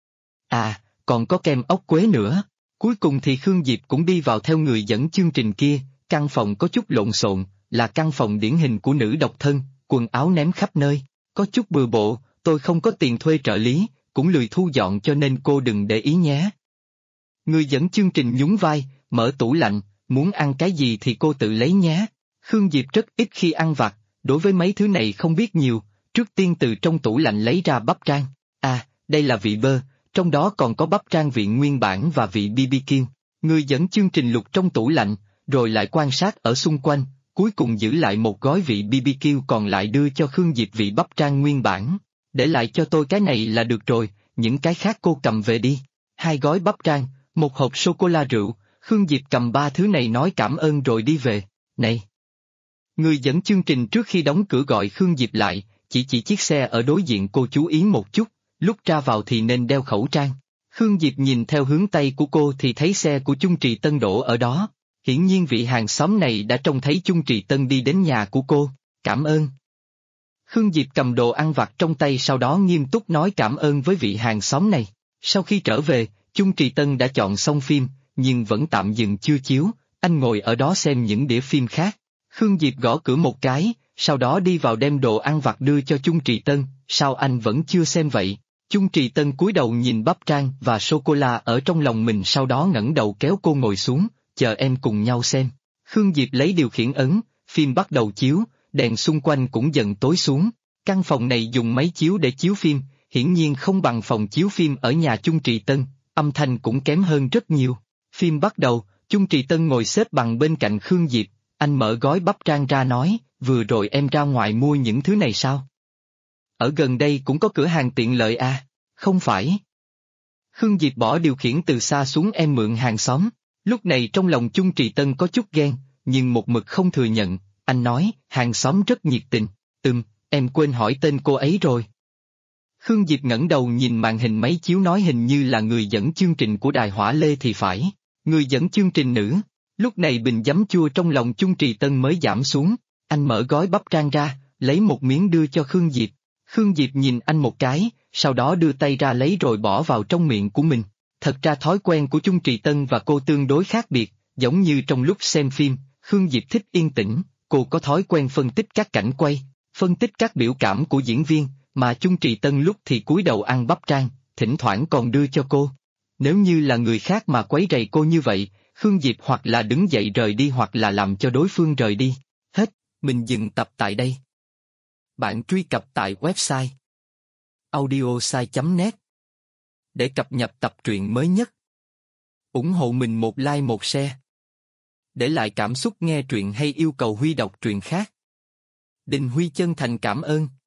À, còn có kem ốc quế nữa. Cuối cùng thì Khương Diệp cũng đi vào theo người dẫn chương trình kia, căn phòng có chút lộn xộn, là căn phòng điển hình của nữ độc thân, quần áo ném khắp nơi, có chút bừa bộ, tôi không có tiền thuê trợ lý, cũng lười thu dọn cho nên cô đừng để ý nhé. Người dẫn chương trình nhún vai, mở tủ lạnh, muốn ăn cái gì thì cô tự lấy nhé. Khương Diệp rất ít khi ăn vặt, đối với mấy thứ này không biết nhiều, trước tiên từ trong tủ lạnh lấy ra bắp rang. À, đây là vị bơ, trong đó còn có bắp rang vị nguyên bản và vị BBQ. Người dẫn chương trình lục trong tủ lạnh, rồi lại quan sát ở xung quanh, cuối cùng giữ lại một gói vị BBQ còn lại đưa cho Khương Diệp vị bắp rang nguyên bản. Để lại cho tôi cái này là được rồi, những cái khác cô cầm về đi. 2 gói bắp rang, 1 hộp sô-cô-la rượu, Khương Diệp cầm 3 thứ này nói cảm ơn rồi đi về. Này! Người dẫn chương trình trước khi đóng cửa gọi Khương Diệp lại, chỉ chiếc xe ở đối diện cô chú ý một chút, lúc ra vào thì nên đeo khẩu trang. Khương Diệp nhìn theo hướng tay của cô thì thấy xe của Chung Trì Tân đổ ở đó. Hiển nhiên vị hàng xóm này đã trông thấy Chung Trì Tân đi đến nhà của cô, cảm ơn. Khương Diệp cầm đồ ăn vặt trong tay sau đó nghiêm túc nói cảm ơn với vị hàng xóm này. Sau khi trở về, Chung Trì Tân đã chọn xong phim, nhưng vẫn tạm dừng chưa chiếu, anh ngồi ở đó xem những đĩa phim khác. Khương Diệp gõ cửa một cái, sau đó đi vào đem đồ ăn vặt đưa cho Chung Trì Tân, sao anh vẫn chưa xem vậy? Chung Trì Tân cúi đầu nhìn bắp rang và sô-cô-la ở trong lòng mình sau đó ngẩng đầu kéo cô ngồi xuống, chờ em cùng nhau xem. Khương Diệp lấy điều khiển ấn, phim bắt đầu chiếu, đèn xung quanh cũng dần tối xuống. Căn phòng này dùng máy chiếu để chiếu phim, hiển nhiên không bằng phòng chiếu phim ở nhà Chung Trì Tân, âm thanh cũng kém hơn rất nhiều. Phim bắt đầu, Chung Trì Tân ngồi xếp bằng bên cạnh Khương Diệp, anh mở gói bắp rang ra nói, vừa rồi em ra ngoài mua những thứ này sao? Ở gần đây cũng có cửa hàng tiện lợi à? Không phải. Khương Diệp bỏ điều khiển từ xa xuống em mượn hàng xóm. Lúc này trong lòng Chung Trì Tân có chút ghen, nhưng một mực không thừa nhận, anh nói, hàng xóm rất nhiệt tình, em quên hỏi tên cô ấy rồi. Khương Diệp ngẩng đầu nhìn màn hình máy chiếu nói hình như là người dẫn chương trình của Đài Hỏa Lê thì phải, người dẫn chương trình nữ. Lúc này bình giấm chua trong lòng Chung Trì Tân mới giảm xuống, anh mở gói bắp rang ra, lấy một miếng đưa cho Khương Diệp. Khương Diệp nhìn anh một cái, sau đó đưa tay ra lấy rồi bỏ vào trong miệng của mình. Thật ra thói quen của Chung Trì Tân và cô tương đối khác biệt, giống như trong lúc xem phim, Khương Diệp thích yên tĩnh, cô có thói quen phân tích các cảnh quay, phân tích các biểu cảm của diễn viên, mà Chung Trì Tân lúc thì cúi đầu ăn bắp rang, thỉnh thoảng còn đưa cho cô. Nếu như là người khác mà quấy rầy cô như vậy, Khương Diệp hoặc là đứng dậy rời đi hoặc là làm cho đối phương rời đi. Hết, mình dừng tập tại đây. Bạn truy cập tại website audiosai.net để cập nhật tập truyện mới nhất. Ủng hộ mình một like một share. Để lại cảm xúc nghe truyện hay yêu cầu Huy đọc truyện khác. Đình Huy chân thành cảm ơn.